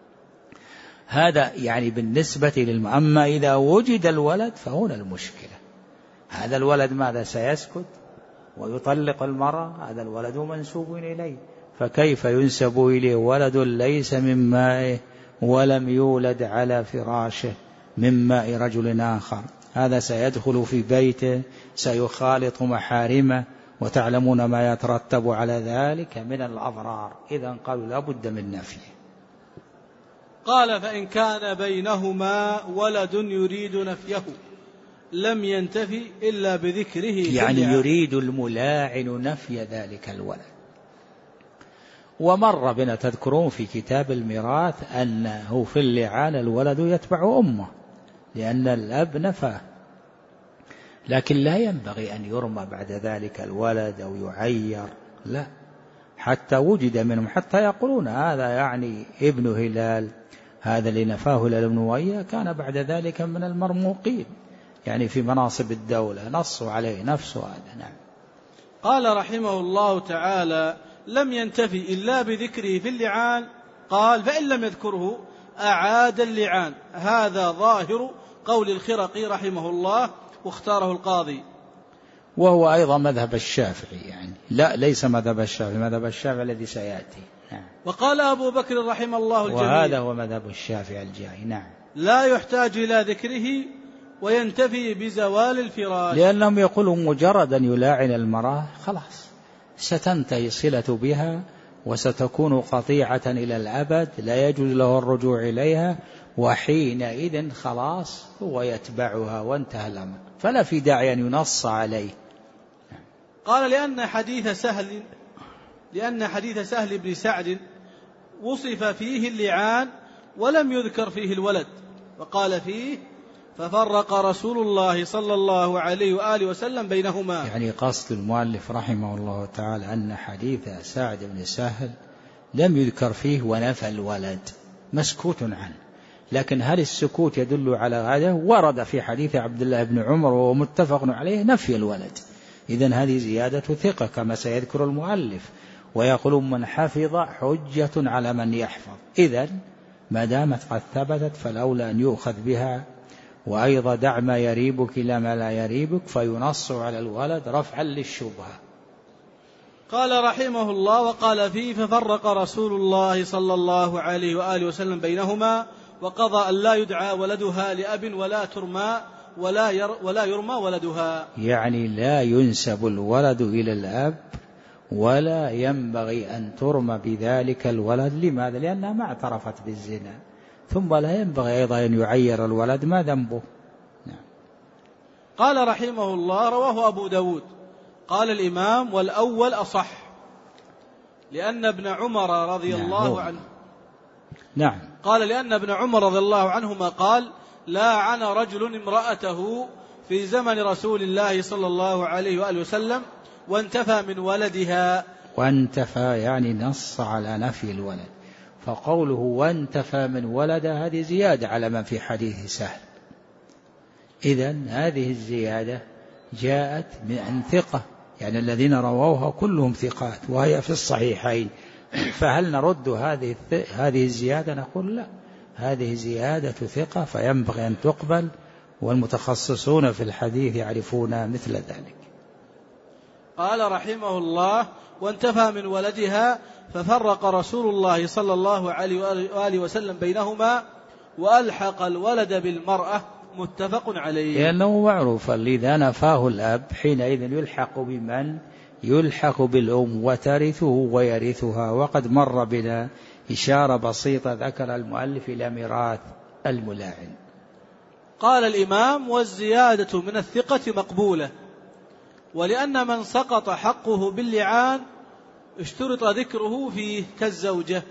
هذا يعني بالنسبة أما إذا وجد الولد فهنا المشكلة، هذا الولد ماذا؟ سيسكت ويطلق المرأة، هذا الولد منسوب إليه، فكيف ينسب إليه ولد ليس من مائه ولم يولد على فراشه من ماء رجل آخر؟ هذا سيدخل في بيته، سيخالط محارمه، وتعلمون ما يترتب على ذلك من الأضرار. إذن قالوا لا بد من نفيه. قال فإن كان بينهما ولد يريد نفيه لم ينتفي إلا بذكره، يعني يريد الملاعن نفي ذلك الولد. ومر بنا تذكرون في كتاب الميراث أنه في اللعان الولد يتبع أمه لأن الأب نفاه، لكن لا ينبغي أن يرمى بعد ذلك الولد أو يعير، لا، حتى وجد منهم، حتى يقولون هذا يعني ابن هلال، هذا اللي نفاه هلال بن أمية كان بعد ذلك من المرموقين، يعني في مناصب الدولة، نصوا عليه نفسه هذا. نعم. قال رحمه الله تعالى لم ينتفي إلا بذكره في اللعان. قال فإن لم يذكره أعاد اللعان. هذا ظاهر قول الخرقي رحمه الله واختاره القاضي، وهو أيضا مذهب الشافعي، يعني لا ليس مذهب الشافعي، مذهب الشافعي الذي سيأتي. نعم. وقال أبو بكر رحمه الله الجميع، وهذا هو مذهب الشافعي الجاي. نعم. لا يحتاج إلى ذكره وينتفي بزوال الفراش، لأنهم يقولون مجرد أن يلاعن المرأة خلاص ستنتهي صلة بها وستكون قطيعة إلى الأبد، لا يجوز له الرجوع إليها، وحينئذ خلاص هو يتبعها وانتهى الأمر، فلا في داعي أن ينص عليه. قال لأن حديث سهل بن سعد وصف فيه اللعان ولم يذكر فيه الولد، وقال فيه ففرق رسول الله صلى الله عليه وآله وسلم بينهما. يعني قصد المؤلف رحمه الله تعالى أن حديث سعد بن سهل لم يذكر فيه ونفى الولد، مسكوت عنه، لكن هل السكوت يدل على هذا؟ ورد في حديث عبد الله بن عمر وهو متفق عليه نفي الولد. إذن هذه زيادة ثقة كما سيذكر المؤلف، ويقول من حفظ حجة على من يحفظ. إذن ما دامت قد ثبتت فالأولى أن يؤخذ بها. وأيضا دع ما يريبك إلى ما لا يريبك، فينص على الولد رفعا للشبهة. قال رحمه الله: وقال فيه: ففرق رسول الله صلى الله عليه وآله وسلم بينهما، وقضى أن لا يدعى ولدها لأب ولا ترمى ولا يرمى ولدها. يعني لا ينسب الولد إلى الأب ولا ينبغي أن ترمى بذلك الولد. لماذا؟ لأنها ما اعترفت بالزنا، ثم لا ينبغي أيضا أن يعير الولد، ما ذنبه. نعم. قال رحمه الله: رواه أبو داود. قال الإمام: والأول أصح، لأن ابن عمر رضي الله عنه نعم قال لأن ابن عمر رضي الله عنهما قال: لاعن رجل امرأته في زمن رسول الله صلى الله عليه وآله وسلم وانتفى من ولدها. وانتفى يعني نص على نفي الولد، فقوله وانتفى من ولدها هذه زيادة على ما في حديث سهل. إذن هذه الزيادة جاءت عن ثقة، يعني الذين رووها كلهم ثقات وهي في الصحيحين. فهل نرد هذه الزيادة؟ نقول لا، هذه زيادة ثقة فينبغي أن تقبل، والمتخصصون في الحديث يعرفون مثل ذلك. قال رحمه الله: وانتفى من ولدها، ففرق رسول الله صلى الله عليه وآله وسلم بينهما وألحق الولد بالمرأة، متفق عليه. لأنه معروف إذا نفاه الأب حينئذ يلحق بمن؟ يلحق بالأم وترثه ويرثها. وقد مر بنا إشارة بسيطة ذكر المؤلف إلى ميراث الملاعن. قال الإمام: والزيادة من الثقة مقبولة، ولأن من سقط حقه باللعان اشترط ذكره فيه كالزوجة.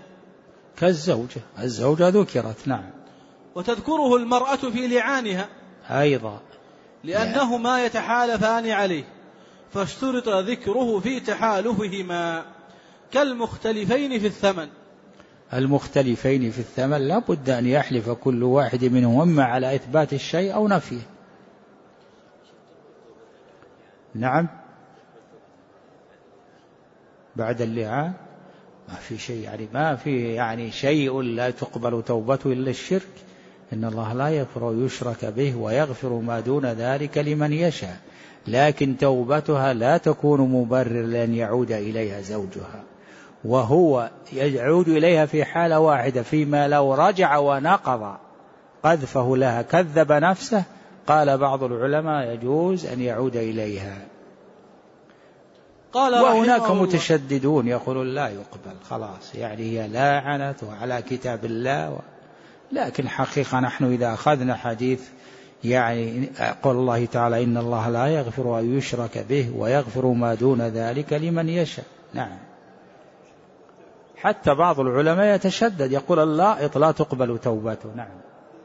الزوجة ذكرت، نعم، وتذكره المرأة في لعانها أيضا لأنهما يتحالفان عليه، فاشترط ذكره في تحالفهما كالمختلفين في الثمن. المختلفين في الثمن لا بد أن يحلف كل واحد منهما على إثبات الشيء أو نفيه. نعم، بعد اللعان ما في شيء، يعني ما في يعني شيء لا تقبل توبته إلا الشرك. إن الله لا يغفر يشرك به ويغفر ما دون ذلك لمن يشاء، لكن توبتها لا تكون مبرر لأن يعود إليها زوجها، وهو يعود إليها في حالة واحدة، فيما لو رجع ونقض قذفه لها كذب نفسه، قال بعض العلماء يجوز أن يعود إليها. وهناك متشددون يقولون لا يقبل، خلاص يعني هي لاعنت على كتاب الله. لكن حقيقة نحن إذا أخذنا حديث يعني قول الله تعالى: إن الله لا يغفر أن يشرك به ويغفر ما دون ذلك لمن يشاء. نعم، حتى بعض العلماء يتشدد يقول اللائط لا تقبل توبته. نعم،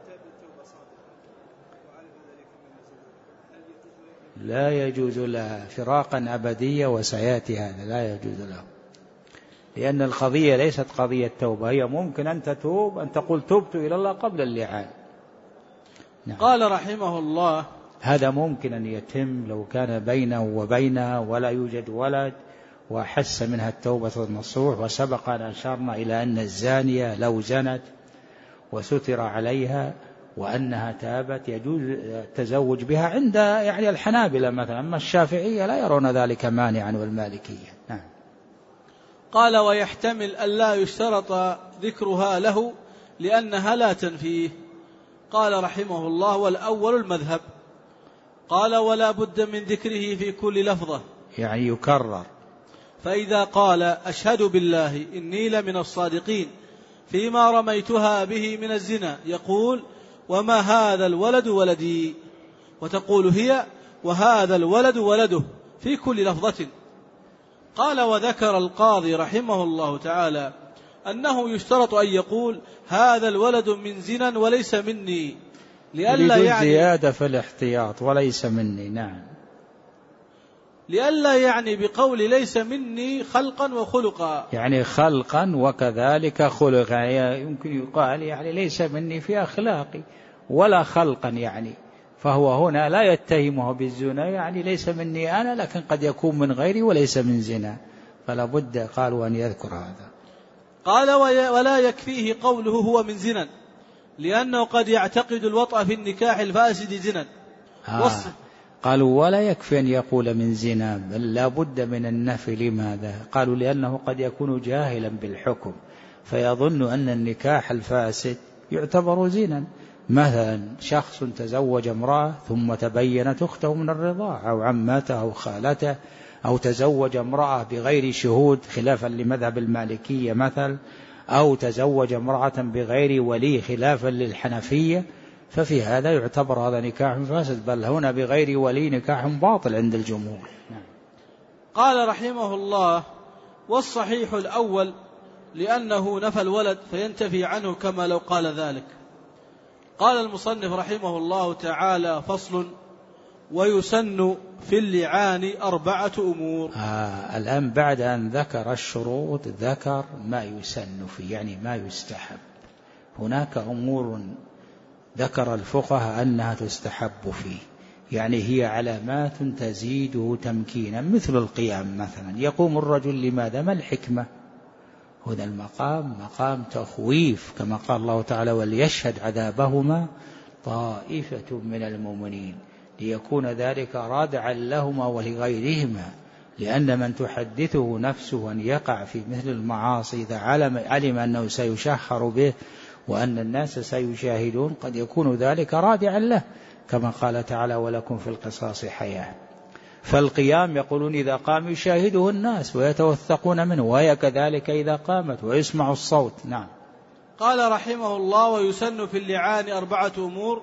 لا يجوز لها فراقا أبدية، وسيأتي هذا لا يجوز له، لأن القضية ليست قضية توبة، هي ممكن أن تتوب، أن تقول تبت إلى الله قبل اللعان. نعم. قال رحمه الله: هذا ممكن أن يتم لو كان بينه وبينها ولا يوجد ولد وحس منها التوبة النصوح. وسبق أن أشرنا إلى أن الزانية لو زنت وستر عليها وأنها تابت يجوز التزوج بها عند يعني الحنابلة مثلا، أما الشافعية لا يرون ذلك مانعا والمالكية. نعم. قال: ويحتمل أن لا يشترط ذكرها له لأنها لا تنفيه. قال رحمه الله: والأول المذهب. قال: ولا بد من ذكره في كل لفظة، يعني يكرر. فإذا قال: أشهد بالله إني لمن الصادقين فيما رميتها به من الزنا، يقول: وما هذا الولد ولدي، وتقول هي: وهذا الولد ولده، في كل لفظة. قال: وذكر القاضي رحمه الله تعالى أنه يشترط أن يقول: هذا الولد من زنا وليس مني، لئلا يعني زيادة في الاحتياط وليس مني. نعم. لئلا يعني بقول ليس مني خلقا وخلقا، يعني خلقا وكذلك خلقا، يعني يمكن يقال يعني ليس مني في أخلاقي ولا خلقا، يعني فهو هنا لا يتهمه بالزنا، يعني ليس مني أنا، لكن قد يكون من غيري وليس من زنا، فلا بد قالوا أن يذكر هذا. قال ولا يكفيه قوله هو من زنا، لأنه قد يعتقد الوطأ في النكاح الفاسد زنا. قالوا ولا يكفي أن يقول من زنا، بل لا بد من النفي. لماذا؟ قالوا لأنه قد يكون جاهلا بالحكم فيظن أن النكاح الفاسد يعتبر زنا. مثلا شخص تزوج امرأة ثم تبينت أخته من الرضاعة أو عمته أو خالته، أو تزوج امرأة بغير شهود خلافا لمذهب المالكية مثل، أو تزوج امرأة بغير ولي خلافا للحنفية، ففي هذا يعتبر هذا نكاح فاسد، بل هنا بغير ولي نكاح باطل عند الجمهور. قال رحمه الله: والصحيح الأول لأنه نفى الولد فينتفي عنه كما لو قال ذلك. قال المصنف رحمه الله تعالى: فصل: ويسن في اللعان 4 أمور. الآن بعد أن ذكر الشروط ذكر ما يسن فيه، يعني ما يستحب. هناك أمور ذكر الفقهاء أنها تستحب فيه، يعني هي علامات تزيده تمكينا، مثل القيام مثلا. يقوم الرجل لماذا؟ ما الحكمة؟ هنا المقام مقام تخويف، كما قال الله تعالى: وليشهد عذابهما طائفة من المؤمنين، ليكون ذلك رادعا لهما ولغيرهما، لأن من تحدثه نفسه أن يقع في مثل المعاصي إذا علم أنه سيشهر به وأن الناس سيشاهدون قد يكون ذلك رادعا له، كما قال تعالى: ولكم في القصاص حياة. فالقيام يقولون إذا قام يشاهده الناس ويتوثقون منه، وهي كذلك إذا قامت ويسمع الصوت. نعم. قال رحمه الله: ويسن في اللعان 4 أمور،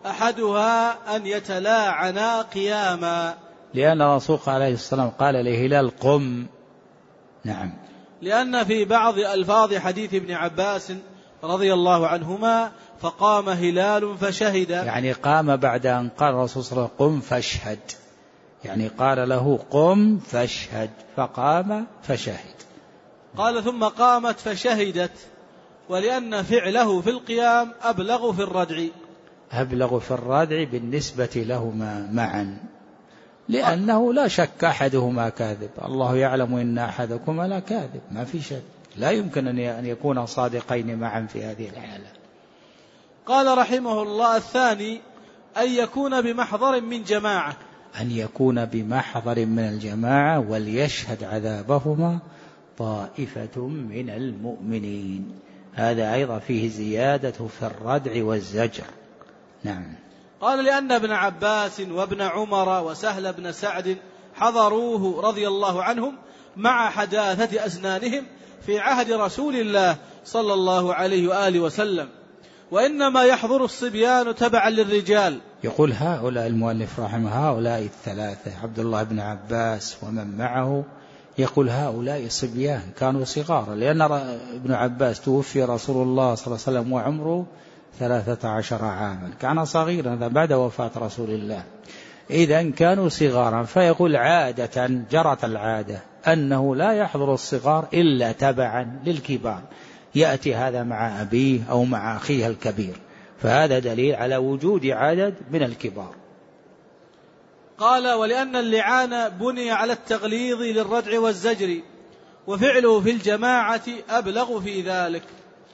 أحدها أن يتلاعنا قياما، لأن الرسول عليه الصلاة والسلام قال لهلال: قم. نعم. لأن في بعض ألفاظ حديث ابن عباس رضي الله عنهما: فقام هلال فشهد، يعني قام بعد أن قال الرسول صلى الله عليه وسلم: قم فاشهد، يعني قال له: قم فاشهد، فقام فشهد. قال: ثم قامت فشهدت، ولأن فعله في القيام أبلغ في الردع. أبلغ في الردع بالنسبة لهما معا، لأنه لا شك أحدهما كاذب، الله يعلم إن أحدكما لا كاذب، ما في شك، لا يمكن أن يكون صادقين معا في هذه الحالة. قال رحمه الله: الثاني أن يكون بمحضر من جماعة، أن يكون بمحضر من الجماعة، وليشهد عذابهما طائفة من المؤمنين. هذا أيضا فيه زيادة في الردع والزجر. نعم. قال: لأن ابن عباس وابن عمر وسهل بن سعد حضروه رضي الله عنهم مع حداثة أسنانهم في عهد رسول الله صلى الله عليه وآله وسلم، وإنما يحضر الصبيان تبعا للرجال. يقول هؤلاء المؤلف رحمه هؤلاء الثلاثة عبد الله بن عباس ومن معه، يقول هؤلاء صبيان كانوا صغارا، لأن ابن عباس توفي رسول الله صلى الله عليه وسلم وعمره 13 عاما، كان صغيرا بعد وفاة رسول الله، إذن كانوا صغارا. فيقول عادة جرت العادة أنه لا يحضر الصغار إلا تبعا للكبار، يأتي هذا مع أبيه أو مع أخيه الكبير، فهذا دليل على وجود عدد من الكبار. قال: ولأن اللعان بني على التغليظ للردع والزجر، وفعله في الجماعة أبلغ في ذلك.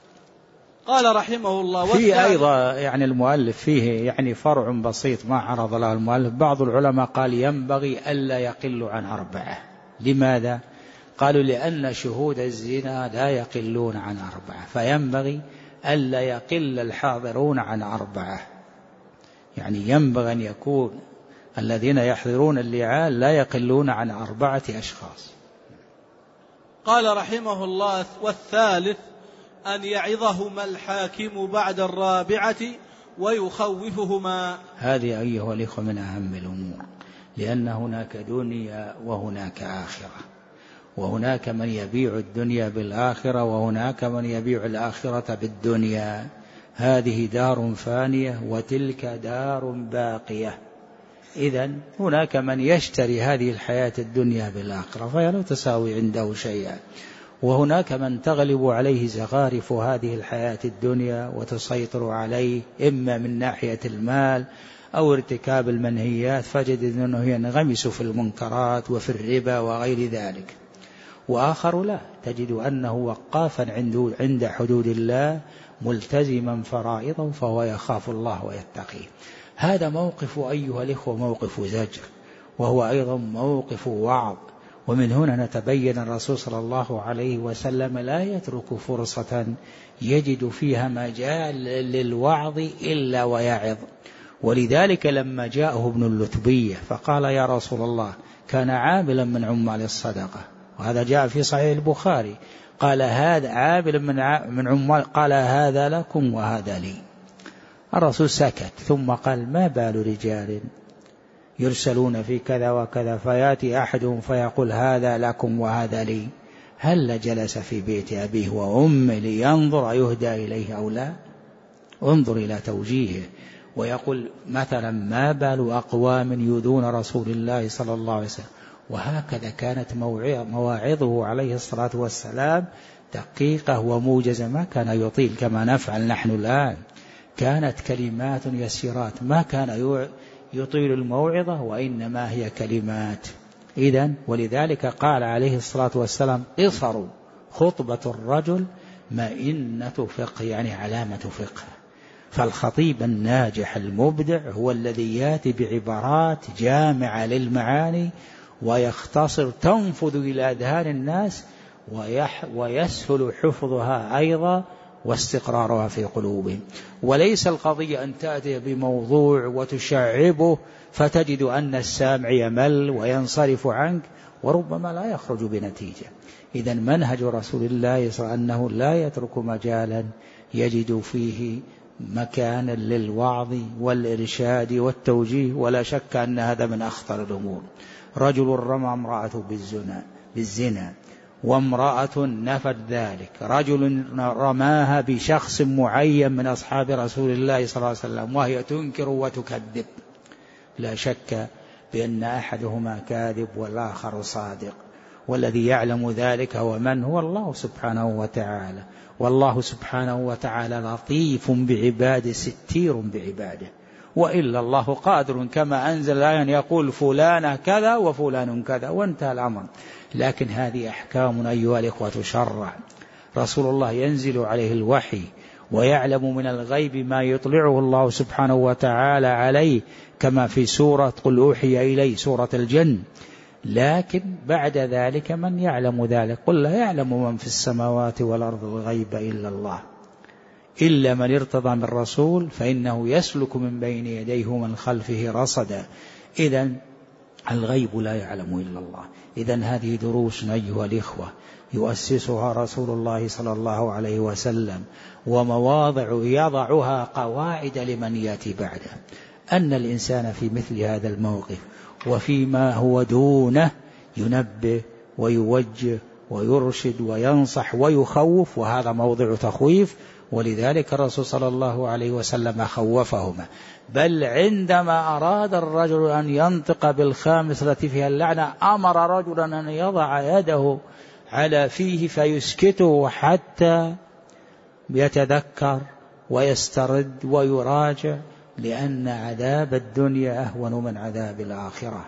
قال رحمه الله: فيه أيضا يعني المؤلف فيه يعني فرع بسيط ما عرض له المؤلف. بعض العلماء قال ينبغي ألا يقل عن 4. لماذا؟ قالوا لأن شهود الزنا لا يقلون عن 4، فينبغي ألا يقل الحاضرون عن 4، يعني ينبغي أن يكون الذين يحضرون اللعان لا يقلون عن 4 أشخاص. قال رحمه الله: والثالث أن يعظهما الحاكم بعد 4 ويخوفهما. هذه أيها الإخوة من أهم الأمور، لأن هناك دنيا وهناك آخرة، وهناك من يبيع الدنيا بالآخرة، وهناك من يبيع الآخرة بالدنيا. هذه دار فانية وتلك دار باقية. إذن هناك من يشتري هذه الحياة الدنيا بالآخرة فهي لا تساوي عنده شيئا، وهناك من تغلب عليه زخارف هذه الحياة الدنيا وتسيطر عليه إما من ناحية المال أو ارتكاب المنهيات، فجد أنه ينغمس في المنكرات وفي الربا وغير ذلك. وآخر لا، تجد أنه وقافا عند حدود الله ملتزما فرائضه فهو يخاف الله ويتقيه. هذا موقف أيها الإخوة موقف زجر، وهو أيضا موقف وعظ. ومن هنا نتبين الرسول صلى الله عليه وسلم لا يترك فرصة يجد فيها مجال للوعظ إلا ويعظ. ولذلك لما جاءه ابن اللتبية فقال يا رسول الله، كان عاملا من عمال الصدقة، وهذا جاء في صحيح البخاري، قال هذا عامل من عمال، قال هذا لكم وهذا لي. الرسول سكت ثم قال ما بال رجال يرسلون في كذا وكذا فيأتي أحدهم فيقول هذا لكم وهذا لي، هل جلس في بيت أبيه وأمه لينظر يهدى إليه أو لا؟ انظر إلى توجيهه. ويقول مثلا ما بال أقوام يؤذون رسول الله صلى الله عليه وسلم. وهكذا كانت مواعظه عليه الصلاة والسلام دقيقة وموجزة، ما كان يطيل كما نفعل نحن الآن، كانت كلمات يسيرات، ما كان يطيل الموعظة وإنما هي كلمات. إذن ولذلك قال عليه الصلاة والسلام قصر خطبة الرجل مئنة فقه، يعني علامة فقه. فالخطيب الناجح المبدع هو الذي يأتي بعبارات جامعة للمعاني ويختصر تنفذ إلى أذهان الناس ويسهل حفظها أيضا واستقرارها في قلوبهم. وليس القضية أن تأتي بموضوع وتشعبه فتجد أن السامع يمل وينصرف عنك وربما لا يخرج بنتيجة. إذن منهج رسول الله صلى الله عليه وسلم أنه لا يترك مجالا يجد فيه مكانا للوعظ والإرشاد والتوجيه، ولا شك أن هذا من أخطر الأمور. رجل رمى امرأته بالزنا وامرأة نفت ذلك، رجل رماها بشخص معين من أصحاب رسول الله صلى الله عليه وسلم وهي تنكر وتكذب، لا شك بأن أحدهما كاذب والآخر صادق، والذي يعلم ذلك هو من؟ هو الله سبحانه وتعالى. والله سبحانه وتعالى لطيف بعباده ستير بعباده، وإلا الله قادر كما أنزل آية يقول فلان كذا وفلان كذا وانتهى الأمر. لكن هذه أحكام أيها الإخوة تشرع، رسول الله ينزل عليه الوحي ويعلم من الغيب ما يطلعه الله سبحانه وتعالى عليه، كما في سورة قل أوحي إلي سورة الجن. لكن بعد ذلك من يعلم ذلك؟ قل لا يعلم من في السماوات والأرض الغيب إلا الله، إلا من ارتضى من رسول فإنه يسلك من بين يديه ومن خلفه رصدا. إذن الغيب لا يعلم إلا الله. إذن هذه دروس أيها الإخوة يؤسسها رسول الله صلى الله عليه وسلم، ومواضع يضعها قواعد لمن يأتي بعده، أن الإنسان في مثل هذا الموقف وفيما هو دونه ينبه ويوجه ويرشد وينصح ويخوف، وهذا موضع تخويف. ولذلك الرسول صلى الله عليه وسلم خوفهما، بل عندما أراد الرجل أن ينطق بالخامس التي فيها اللعنة أمر رجلا أن يضع يده على فيه فيسكته حتى يتذكر ويسترد ويراجع، لأن عذاب الدنيا أهون من عذاب الآخرة.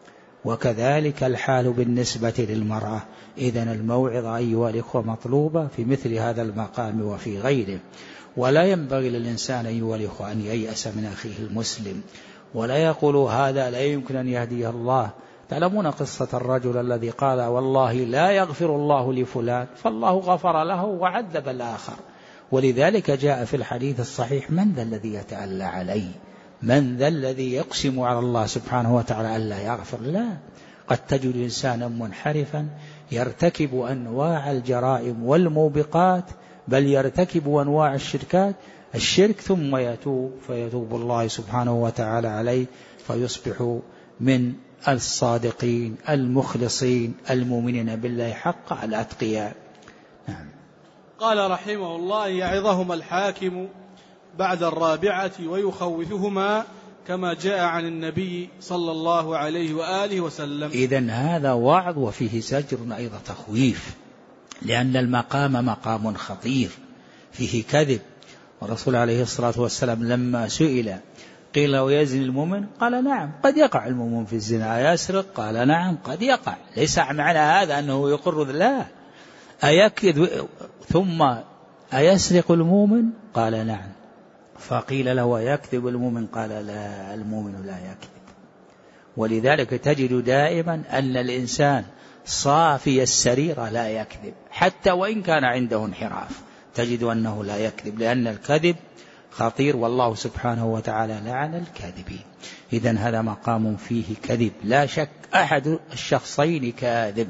وكذلك الحال بالنسبة للمرأة. إذن الموعظة أيها الإخوة مطلوبة في مثل هذا المقام وفي غيره. ولا ينبغي للإنسان أيها الإخوة أن ييأس من أخيه المسلم ولا يقول هذا لا يمكن أن يهديه الله. تعلمون قصة الرجل الذي قال والله لا يغفر الله لفلان، فالله غفر له وعذب الآخر. ولذلك جاء في الحديث الصحيح من ذا الذي يتألى عليه؟ من ذا الذي يقسم على الله سبحانه وتعالى ألا يغفر؟ لا، قد تجد إنسانا منحرفا يرتكب أنواع الجرائم والموبقات، بل يرتكب أنواع الشرك ثم يتوب فيتوب الله سبحانه وتعالى عليه فيصبح من الصادقين المخلصين المؤمنين بالله حق الأتقياء. نعم. قال رحمه الله يعظهم الحاكم بعد الرابعة ويخوفهما كما جاء عن النبي صلى الله عليه وآله وسلم. إذن هذا وعظ وفيه زجر أيضا تخويف، لأن المقام مقام خطير فيه كذب. والرسول عليه الصلاة والسلام لما سئل قيل ويزني المؤمن قال نعم قد يقع المؤمن في الزنا، أيسرق قال نعم قد يقع، ليس معنى هذا أنه يقر، لا، أيكذب ثم أيسرق المؤمن قال نعم، فقيل له يكذب المؤمن قال لا، المؤمن لا يكذب. ولذلك تجد دائما أن الإنسان صافي السريرة لا يكذب، حتى وإن كان عنده انحراف تجد أنه لا يكذب، لأن الكذب خطير، والله سبحانه وتعالى لعن الكاذبين. إذن هذا مقام فيه كذب، لا شك أحد الشخصين كاذب،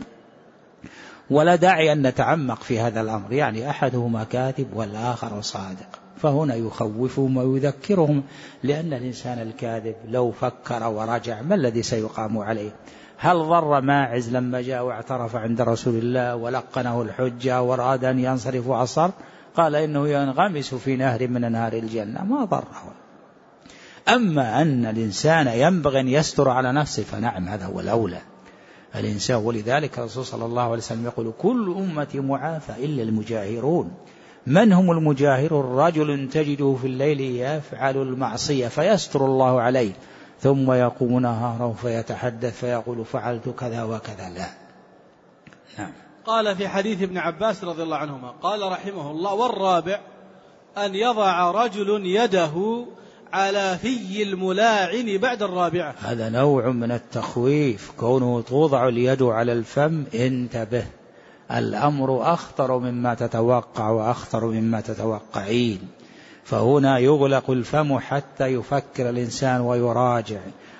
ولا داعي أن نتعمق في هذا الأمر، يعني أحدهما كاذب والآخر صادق، فهنا يخوفهم ويذكرهم، لأن الإنسان الكاذب لو فكر ورجع ما الذي سيقام عليه؟ هل ضر ماعز لما جاء واعترف عند رسول الله ولقنه الحجة وراد أن ينصرف وعصر؟ قال إنه ينغمس في نهر من نهر الجنة، ما ضره. أما أن الإنسان ينبغي أن يستر على نفسه فنعم، هذا هو الأولى الإنسان. ولذلك الرسول صلى الله عليه وسلم يقول كل أمتي معافى إلا المجاهرون. من هم المجاهرون؟ رجل تجده في الليل يفعل المعصية فيستر الله عليه، ثم يقوم نهارا فيتحدث فيقول فعلت كذا وكذا، لا. نعم. قال في حديث ابن عباس رضي الله عنهما قال رحمه الله: والرابع أن يضع رجل يده على في الملاعن بعد الرابعة. هذا نوع من التخويف، كونه توضع اليد على الفم، انتبه، الأمر أخطر مما تتوقع وأخطر مما تتوقعين. فهنا يغلق الفم حتى يفكر الإنسان ويراجع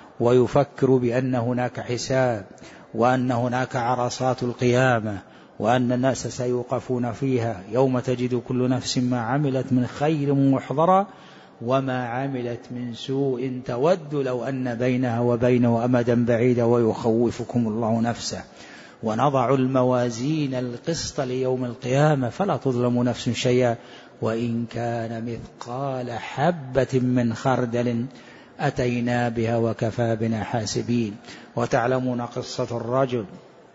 ويفكر بأن هناك حساب، وأن هناك عرصات القيامة، وأن الناس سيوقفون فيها يوم تجد كل نفس ما عملت من خير محضرا وما عملت من سوء تود لو أن بينها وبينه أمدا بعيدا، ويخوفكم الله نفسه. ونضع الموازين القسط ليوم القيامة فلا تظلم نفس شيئا وإن كان مثقال حبة من خردل أتينا بها وكفى بنا حاسبين. وتعلمون قصة الرجل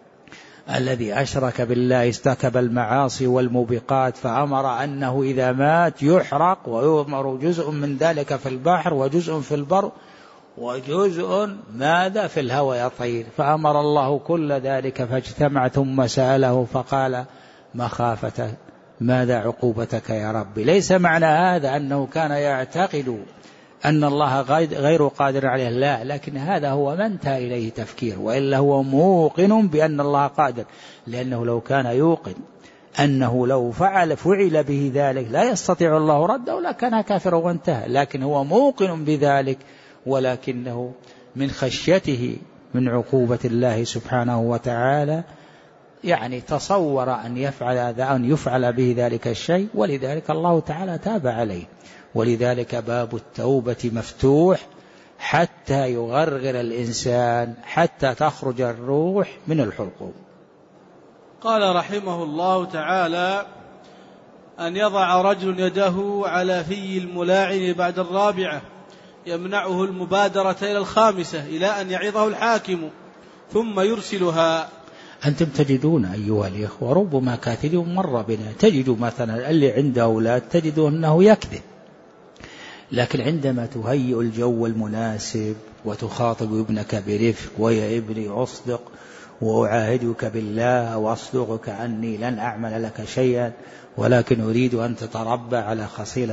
الذي أشرك بالله، استكب المعاصي والموبقات، فأمر أنه إذا مات يحرق، ويؤمر جزء من ذلك في البحر وجزء في البر وجزء ماذا في الهوى يطير، فأمر الله كل ذلك فاجتمع ثم سأله فقال مخافة ماذا عقوبتك يا ربي. ليس معنى هذا أنه كان يعتقد أن الله غير قادر عليه، لا، لكن هذا هو ما انتهى إليه تفكير، وإلا هو موقن بأن الله قادر، لأنه لو كان يوقن أنه لو فعل به ذلك لا يستطيع الله رده لكان كافرا وانتهى، لكن هو موقن بذلك، ولكنه من خشيته من عقوبة الله سبحانه وتعالى يعني تصور أن يفعل به ذلك الشيء، ولذلك الله تعالى تاب عليه. ولذلك باب التوبة مفتوح حتى يغرغر الإنسان حتى تخرج الروح من الحلقوم. قال رحمه الله تعالى: أن يضع رجل يده على في الملاعن بعد الرابعة يمنعه المبادرة إلى الخامسة إلى أن يعظه الحاكم ثم يرسلها. أنتم تجدون أيها الإخوة ربما كاتب مر بنا، تجد مثلا اللي عنده أولاد تجد أنه يكذب، لكن عندما تهيئ الجو المناسب وتخاطب ابنك برفق ويا ابني أصدق وأعاهدك بالله وأصدقك أني لن أعمل لك شيئا ولكن أريد أن تتربى على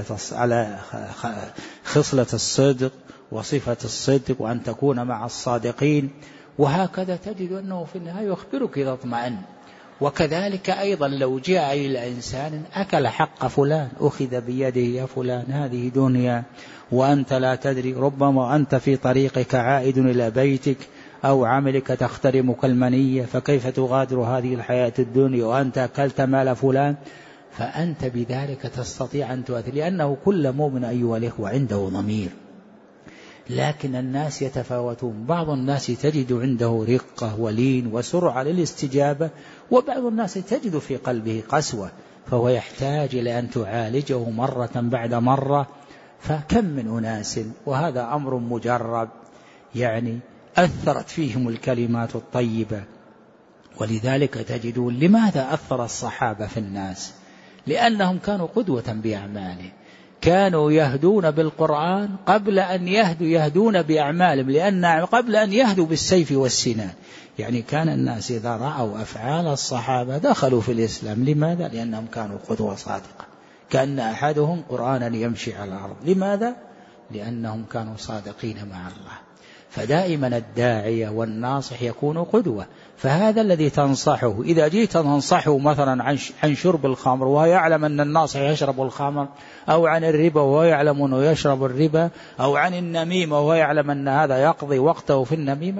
خصلة الصدق وصفة الصدق وأن تكون مع الصادقين، وهكذا تجد أنه في النهاية يخبرك إذا اطمأن. وكذلك أيضا لو جاء إلى إنسان أكل حق فلان أخذ بيده يا فلان هذه دنيا وأنت لا تدري، ربما أنت في طريقك عائد إلى بيتك أو عملك تخترمك المنية، فكيف تغادر هذه الحياة الدنيا وأنت أكلت مال فلان؟ فأنت بذلك تستطيع أن تؤثر، لأنه كل مؤمن أيها الإخوة عنده ضمير، لكن الناس يتفاوتون. بعض الناس تجد عنده رقة ولين وسرعة للاستجابة، وبعض الناس تجد في قلبه قسوة، فهو يحتاج إلى أن تعالجه مرة بعد مرة فكم من أناس، وهذا أمر مجرب، يعني أثرت فيهم الكلمات الطيبة. ولذلك تجدون لماذا أثر الصحابة في الناس؟ لأنهم كانوا قدوة بأعمالهم، كانوا يهدون بالقرآن قبل أن يهدون بأعمالهم، لأن قبل أن يهدوا بالسيف والسنان. يعني كان الناس إذا رأوا أفعال الصحابة دخلوا في الإسلام. لماذا؟ لأنهم كانوا قدوة صادقة، كأن أحدهم قرآنا يمشي على الأرض. لماذا؟ لأنهم كانوا صادقين مع الله. فدائما الداعية والناصح يكون قدوة. فهذا الذي تنصحه، إذا جيت تنصحه مثلا عن شرب الخمر وهو يعلم أن الناصح يشرب الخمر، أو عن الربا وهو يعلم أنه يشرب الربا، أو عن النميمة وهو يعلم أن هذا يقضي وقته في النميمة،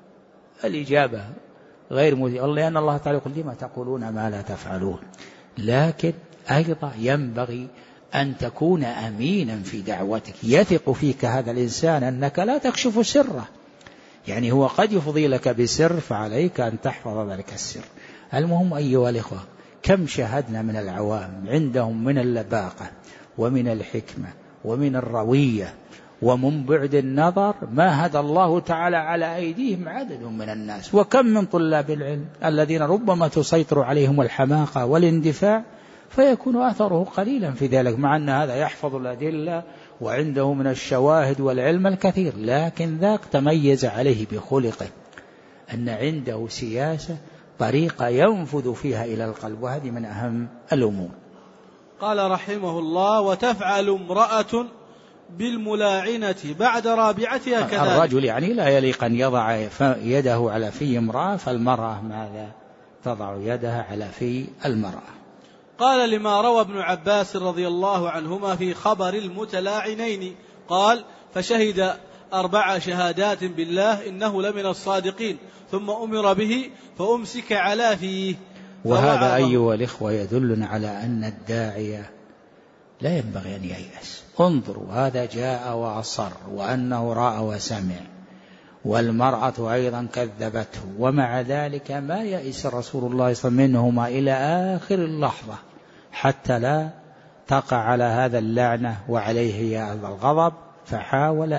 الإجابة غير مثيرة، لأن الله تعالى يقول لما تقولون ما لا تفعلون. لكن أيضا ينبغي أن تكون أمينا في دعوتك، يثق فيك هذا الإنسان أنك لا تكشف سره. يعني هو قد يفضي لك بسر، فعليك أن تحفظ ذلك السر. المهم أيها الإخوة، كم شاهدنا من العوام عندهم من اللباقة ومن الحكمة ومن الروية ومن بعد النظر ما هدى الله تعالى على أيديهم عدد من الناس. وكم من طلاب العلم الذين ربما تسيطر عليهم الحماقة والاندفاع، فيكون أثره قليلا في ذلك، مع أن هذا يحفظ الأدلة وعنده من الشواهد والعلم الكثير، لكن ذاك تميز عليه بخلقه أن عنده سياسة، طريقة ينفذ فيها إلى القلب، وهذه من أهم الأمور. قال رحمه الله: وتفعل امرأة بالملاعنة بعد رابعتها كذلك. الرجل يعني لا يليق أن يضع يده على في امرأة، فالمرأة ماذا؟ تضع يدها على في المرأة. قال: لما روى ابن عباس رضي الله عنهما في خبر المتلاعنين قال: فشهد 4 شهادات بالله إنه لمن الصادقين، ثم أمر به فأمسك على فيه. وهذا أيها الإخوة يدلنا على أن الداعية لا ينبغي أن ييأس. انظروا، هذا جاء وأصر وأنه رأى وسمع، والمرأة أيضا كذبته، ومع ذلك ما يئس رسول الله صلى الله عليه وسلم منهما إلى آخر اللحظة حتى لا تقع على هذا اللعنة وعليه هذا الغضب، فحاول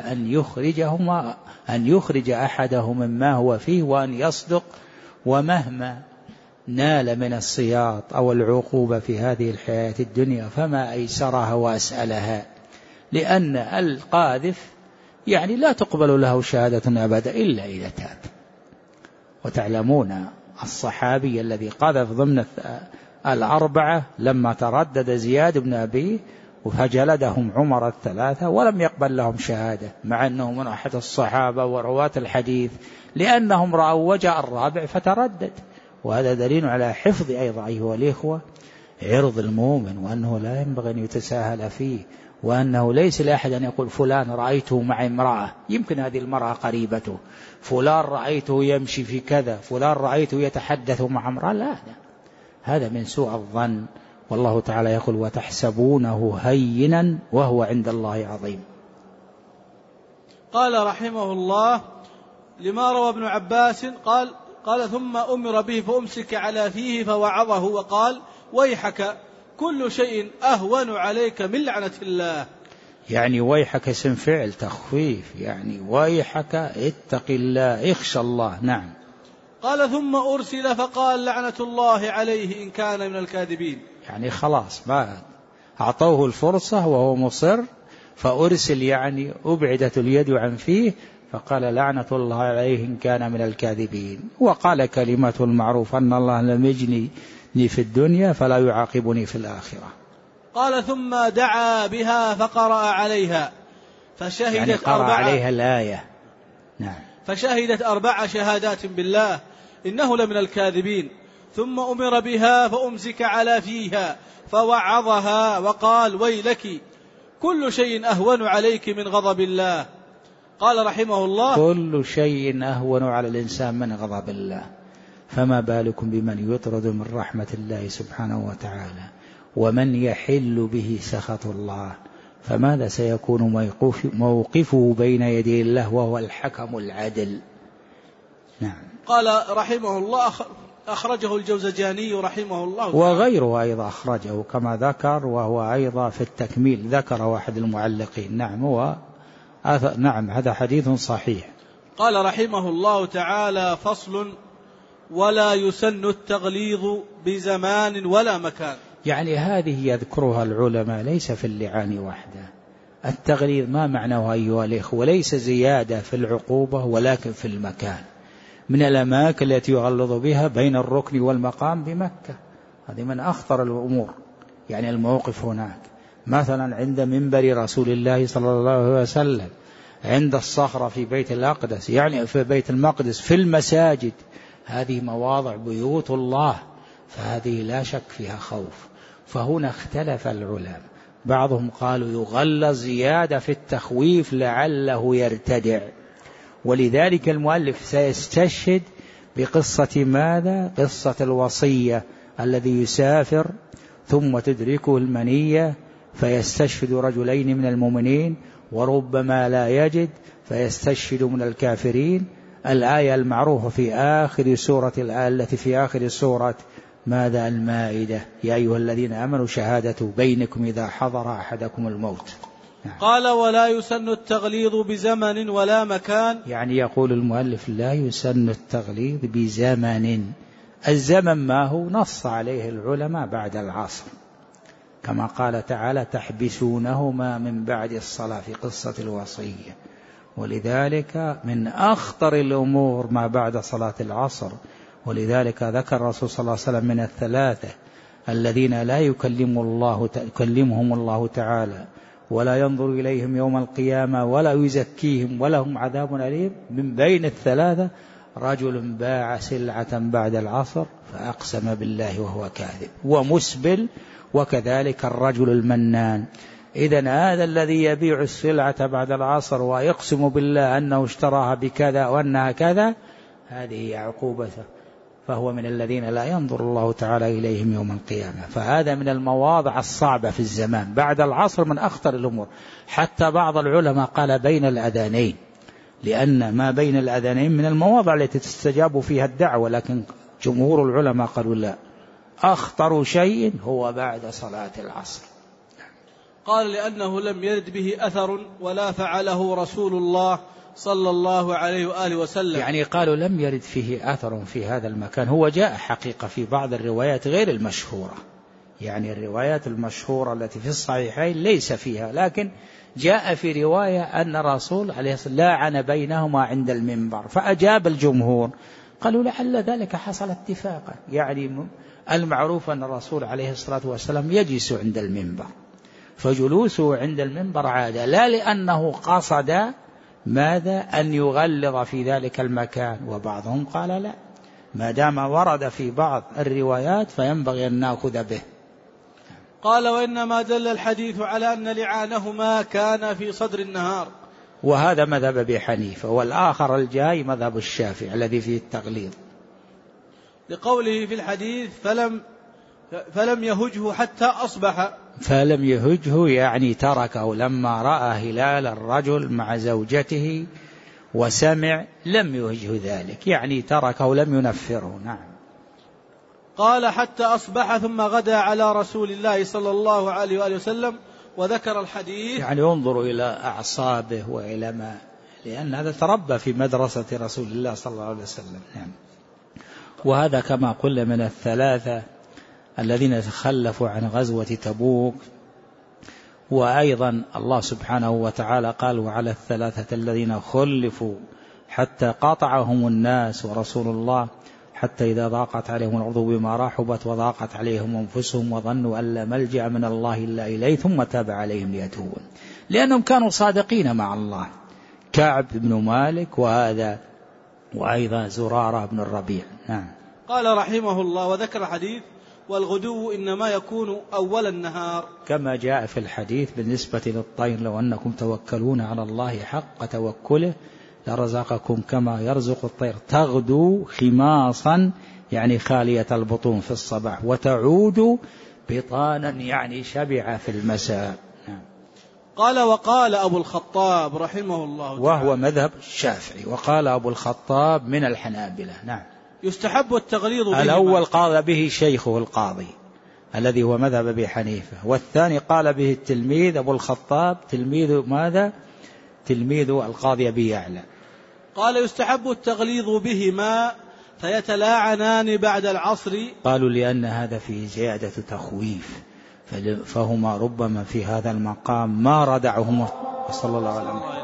أن يخرج أحده مما هو فيه وأن يصدق. ومهما نال من السياط أو العقوبة في هذه الحياة الدنيا فما أيسرها وأسألها، لأن القاذف يعني لا تقبل له شهادة أبدا إلا إذا تاب. وتعلمون الصحابي الذي قذف ضمن 4 لما تردد زياد بن أبيه فجلدهم عمر 3 ولم يقبل لهم شهادة، مع أنه من أحد الصحابة ورواة الحديث، لأنهم رأوا وجه الرابع فتردد. وهذا دليل على حفظ أيضا أيها الإخوة عرض المؤمن، وأنه لا ينبغي أن يتساهل فيه، وأنه ليس لأحد أن يقول فلان رأيته مع امرأة، يمكن هذه المرأة قريبته، فلان رأيته يمشي في كذا، فلان رأيته يتحدث مع امرأة، لا، هذا من سوء الظن. والله تعالى يقول: وتحسبونه هينا وهو عند الله عظيم. قال رحمه الله: لما روى ابن عباس قال: ثم أمر به فأمسك على فيه فوعظه وقال: ويحك، كل شيء أهون عليك من لعنة الله. يعني ويحك اسم فعل تخفيف، يعني ويحك اتق الله، اخشى الله. نعم. قال: ثم أرسل فقال: لعنة الله عليه إن كان من الكاذبين. يعني خلاص ما أعطوه الفرصة وهو مصر، فأرسل يعني أبعدت اليد عن فيه، فقال: لعنة الله عليه إن كان من الكاذبين. وقال كلمة المعروف أن الله لم يجني في الدنيا فلا يعاقبني في الآخرة. قال: ثم دعا بها فقرأ عليها فشهدت يعني قرأ عليها الآية. نعم. فشهدت 4 شهادات بالله إنه لمن الكاذبين، ثم أمر بها فأمسك على فيها فوعظها وقال: ويلك، كل شيء أهون عليك من غضب الله. قال رحمه الله: كل شيء أهون على الإنسان من غضب الله، فما بالكم بمن يطرد من رحمة الله سبحانه وتعالى، ومن يحل به سخط الله، فماذا سيكون موقفه بين يدي الله وهو الحكم العدل. نعم. قال رحمه الله: أخرجه الجوزجاني رحمه الله تعالى. وغيره أيضا أخرجه كما ذكر، وهو أيضا في التكميل ذكر واحد المعلقين. نعم هذا حديث صحيح. قال رحمه الله تعالى: فصل: ولا يسن التغليظ بزمان ولا مكان. يعني هذه يذكرها العلماء ليس في اللعان وحده. التغليظ ما معناه أيها الإخوة؟ وليس زيادة في العقوبة ولكن في المكان. من الأماكن التي يغلظ بها بين الركن والمقام بمكة، هذه من أخطر الأمور. يعني الموقف هناك مثلا عند منبر رسول الله صلى الله عليه وسلم، عند الصخرة في بيت الأقدس، يعني في بيت المقدس، في المساجد، هذه مواضع بيوت الله، فهذه لا شك فيها خوف. فهنا اختلف العلماء، بعضهم قالوا يغلظ زيادة في التخويف لعله يرتدع، ولذلك المؤلف سيستشهد بقصة ماذا؟ قصة الوصية الذي يسافر ثم تدركه المنية فيستشهد رجلين من المؤمنين وربما لا يجد فيستشهد من الكافرين. الآية المعروفة في آخر سورة، الآية التي في آخر سورة ماذا؟ المائدة: يا أيها الذين آمنوا شهادة بينكم إذا حضر أحدكم الموت. قال: ولا يسن التغليظ بزمن ولا مكان. يعني يقول المؤلف لا يسن التغليظ بزمن. الزمن ما هو؟ نص عليه العلماء بعد العصر، كما قال تعالى: تحبسونهما من بعد الصلاة في قصة الوصية. ولذلك من أخطر الأمور ما بعد صلاة العصر. ولذلك ذكر الرسول صلى الله عليه وسلم من الثلاثة الذين لا يكلمهم الله تعالى ولا ينظر إليهم يوم القيامة ولا يزكيهم ولهم عذاب أليم. من بين الثلاثة رجل باع سلعة بعد العصر فأقسم بالله وهو كاذب ومسبل، وكذلك الرجل المنان. إذن هذا الذي يبيع السلعة بعد العصر ويقسم بالله أنه اشتراها بكذا وأنها كذا، هذه عقوبته، فهو من الذين لا ينظر الله تعالى إليهم يوم القيامة. فهذا من المواضع الصعبة في الزمان. بعد العصر من أخطر الأمور. حتى بعض العلماء قال بين الأذانين، لأن ما بين الأذانين من المواضع التي تستجاب فيها الدعوة، لكن جمهور العلماء قالوا لا، أخطر شيء هو بعد صلاة العصر. قال: لأنه لم يرد به أثر ولا فعله رسول الله صلى الله عليه وآله وسلم. يعني قالوا لم يرد فيه أثر في هذا المكان. هو جاء حقيقة في بعض الروايات غير المشهورة، يعني الروايات المشهورة التي في الصحيحين ليس فيها، لكن جاء في رواية أن الرسول عليه الصلاة والسلام لاعن بينهما عند المنبر، فأجاب الجمهور قالوا لعل ذلك حصل اتفاقا. يعني المعروف أن الرسول عليه الصلاة والسلام يجلس عند المنبر، فجلوسه عند المنبر عادة، لا لأنه قصد ماذا؟ أن يغلظ في ذلك المكان. وبعضهم قال لا، ما دام ورد في بعض الروايات فينبغي أن نأخذ به. قال: وإنما دل الحديث على أن لعانهما كان في صدر النهار. وهذا مذهب أبي حنيفة، والآخر الجاي مذهب الشافعي الذي فيه التغليظ، لقوله في الحديث: فلم يهجه حتى أصبح. فلم يهجه يعني تركه لما رأى هلال الرجل مع زوجته وسمع، لم يهجه ذلك، يعني تركه لم ينفره. نعم. قال: حتى أصبح ثم غدا على رسول الله صلى الله عليه وآله وسلم وذكر الحديث. يعني انظروا إلى أعصابه وإلى ما، لأن هذا تربى في مدرسة رسول الله صلى الله عليه وسلم. نعم. وهذا كما قلنا من الثلاثة الذين تخلفوا عن غزوة تبوك. وأيضا الله سبحانه وتعالى قال: وعلى الثلاثة الذين خلفوا حتى قاطعهم الناس ورسول الله حتى إذا ضاقت عليهم الأرض بما رحبت وضاقت عليهم أنفسهم وظنوا أن لا ملجأ من الله إلا إليه ثم تاب عليهم ليتوبوا، لأنهم كانوا صادقين مع الله. كعب بن مالك وهذا، وأيضا زرارة بن الربيع. نعم. قال رحمه الله: وذكر الحديث: والغدو إنما يكون أول النهار، كما جاء في الحديث بالنسبة للطير: لو أنكم توكلون على الله حق توكله لرزقكم كما يرزق الطير تغدو خماصا، يعني خالية البطون في الصباح، وتعود بطانا، يعني شبع في المساء. نعم. قال: وقال أبو الخطاب رحمه الله تعالى، وهو مذهب الشافعي، وقال أبو الخطاب من الحنابلة. نعم. يستحب التغليظ به. الأول قال به شيخه القاضي الذي هو مذهب أبي حنيفة، والثاني قال به التلميذ أبو الخطاب تلميذ ماذا؟ تلميذ القاضي أبي يعلى. قال يستحب التغليظ بهما فيتلاعنان بعد العصر. قالوا لأن هذا فيه زيادة تخويف، فهما ربما في هذا المقام ما ردعهما. صلى الله عليه وسلم.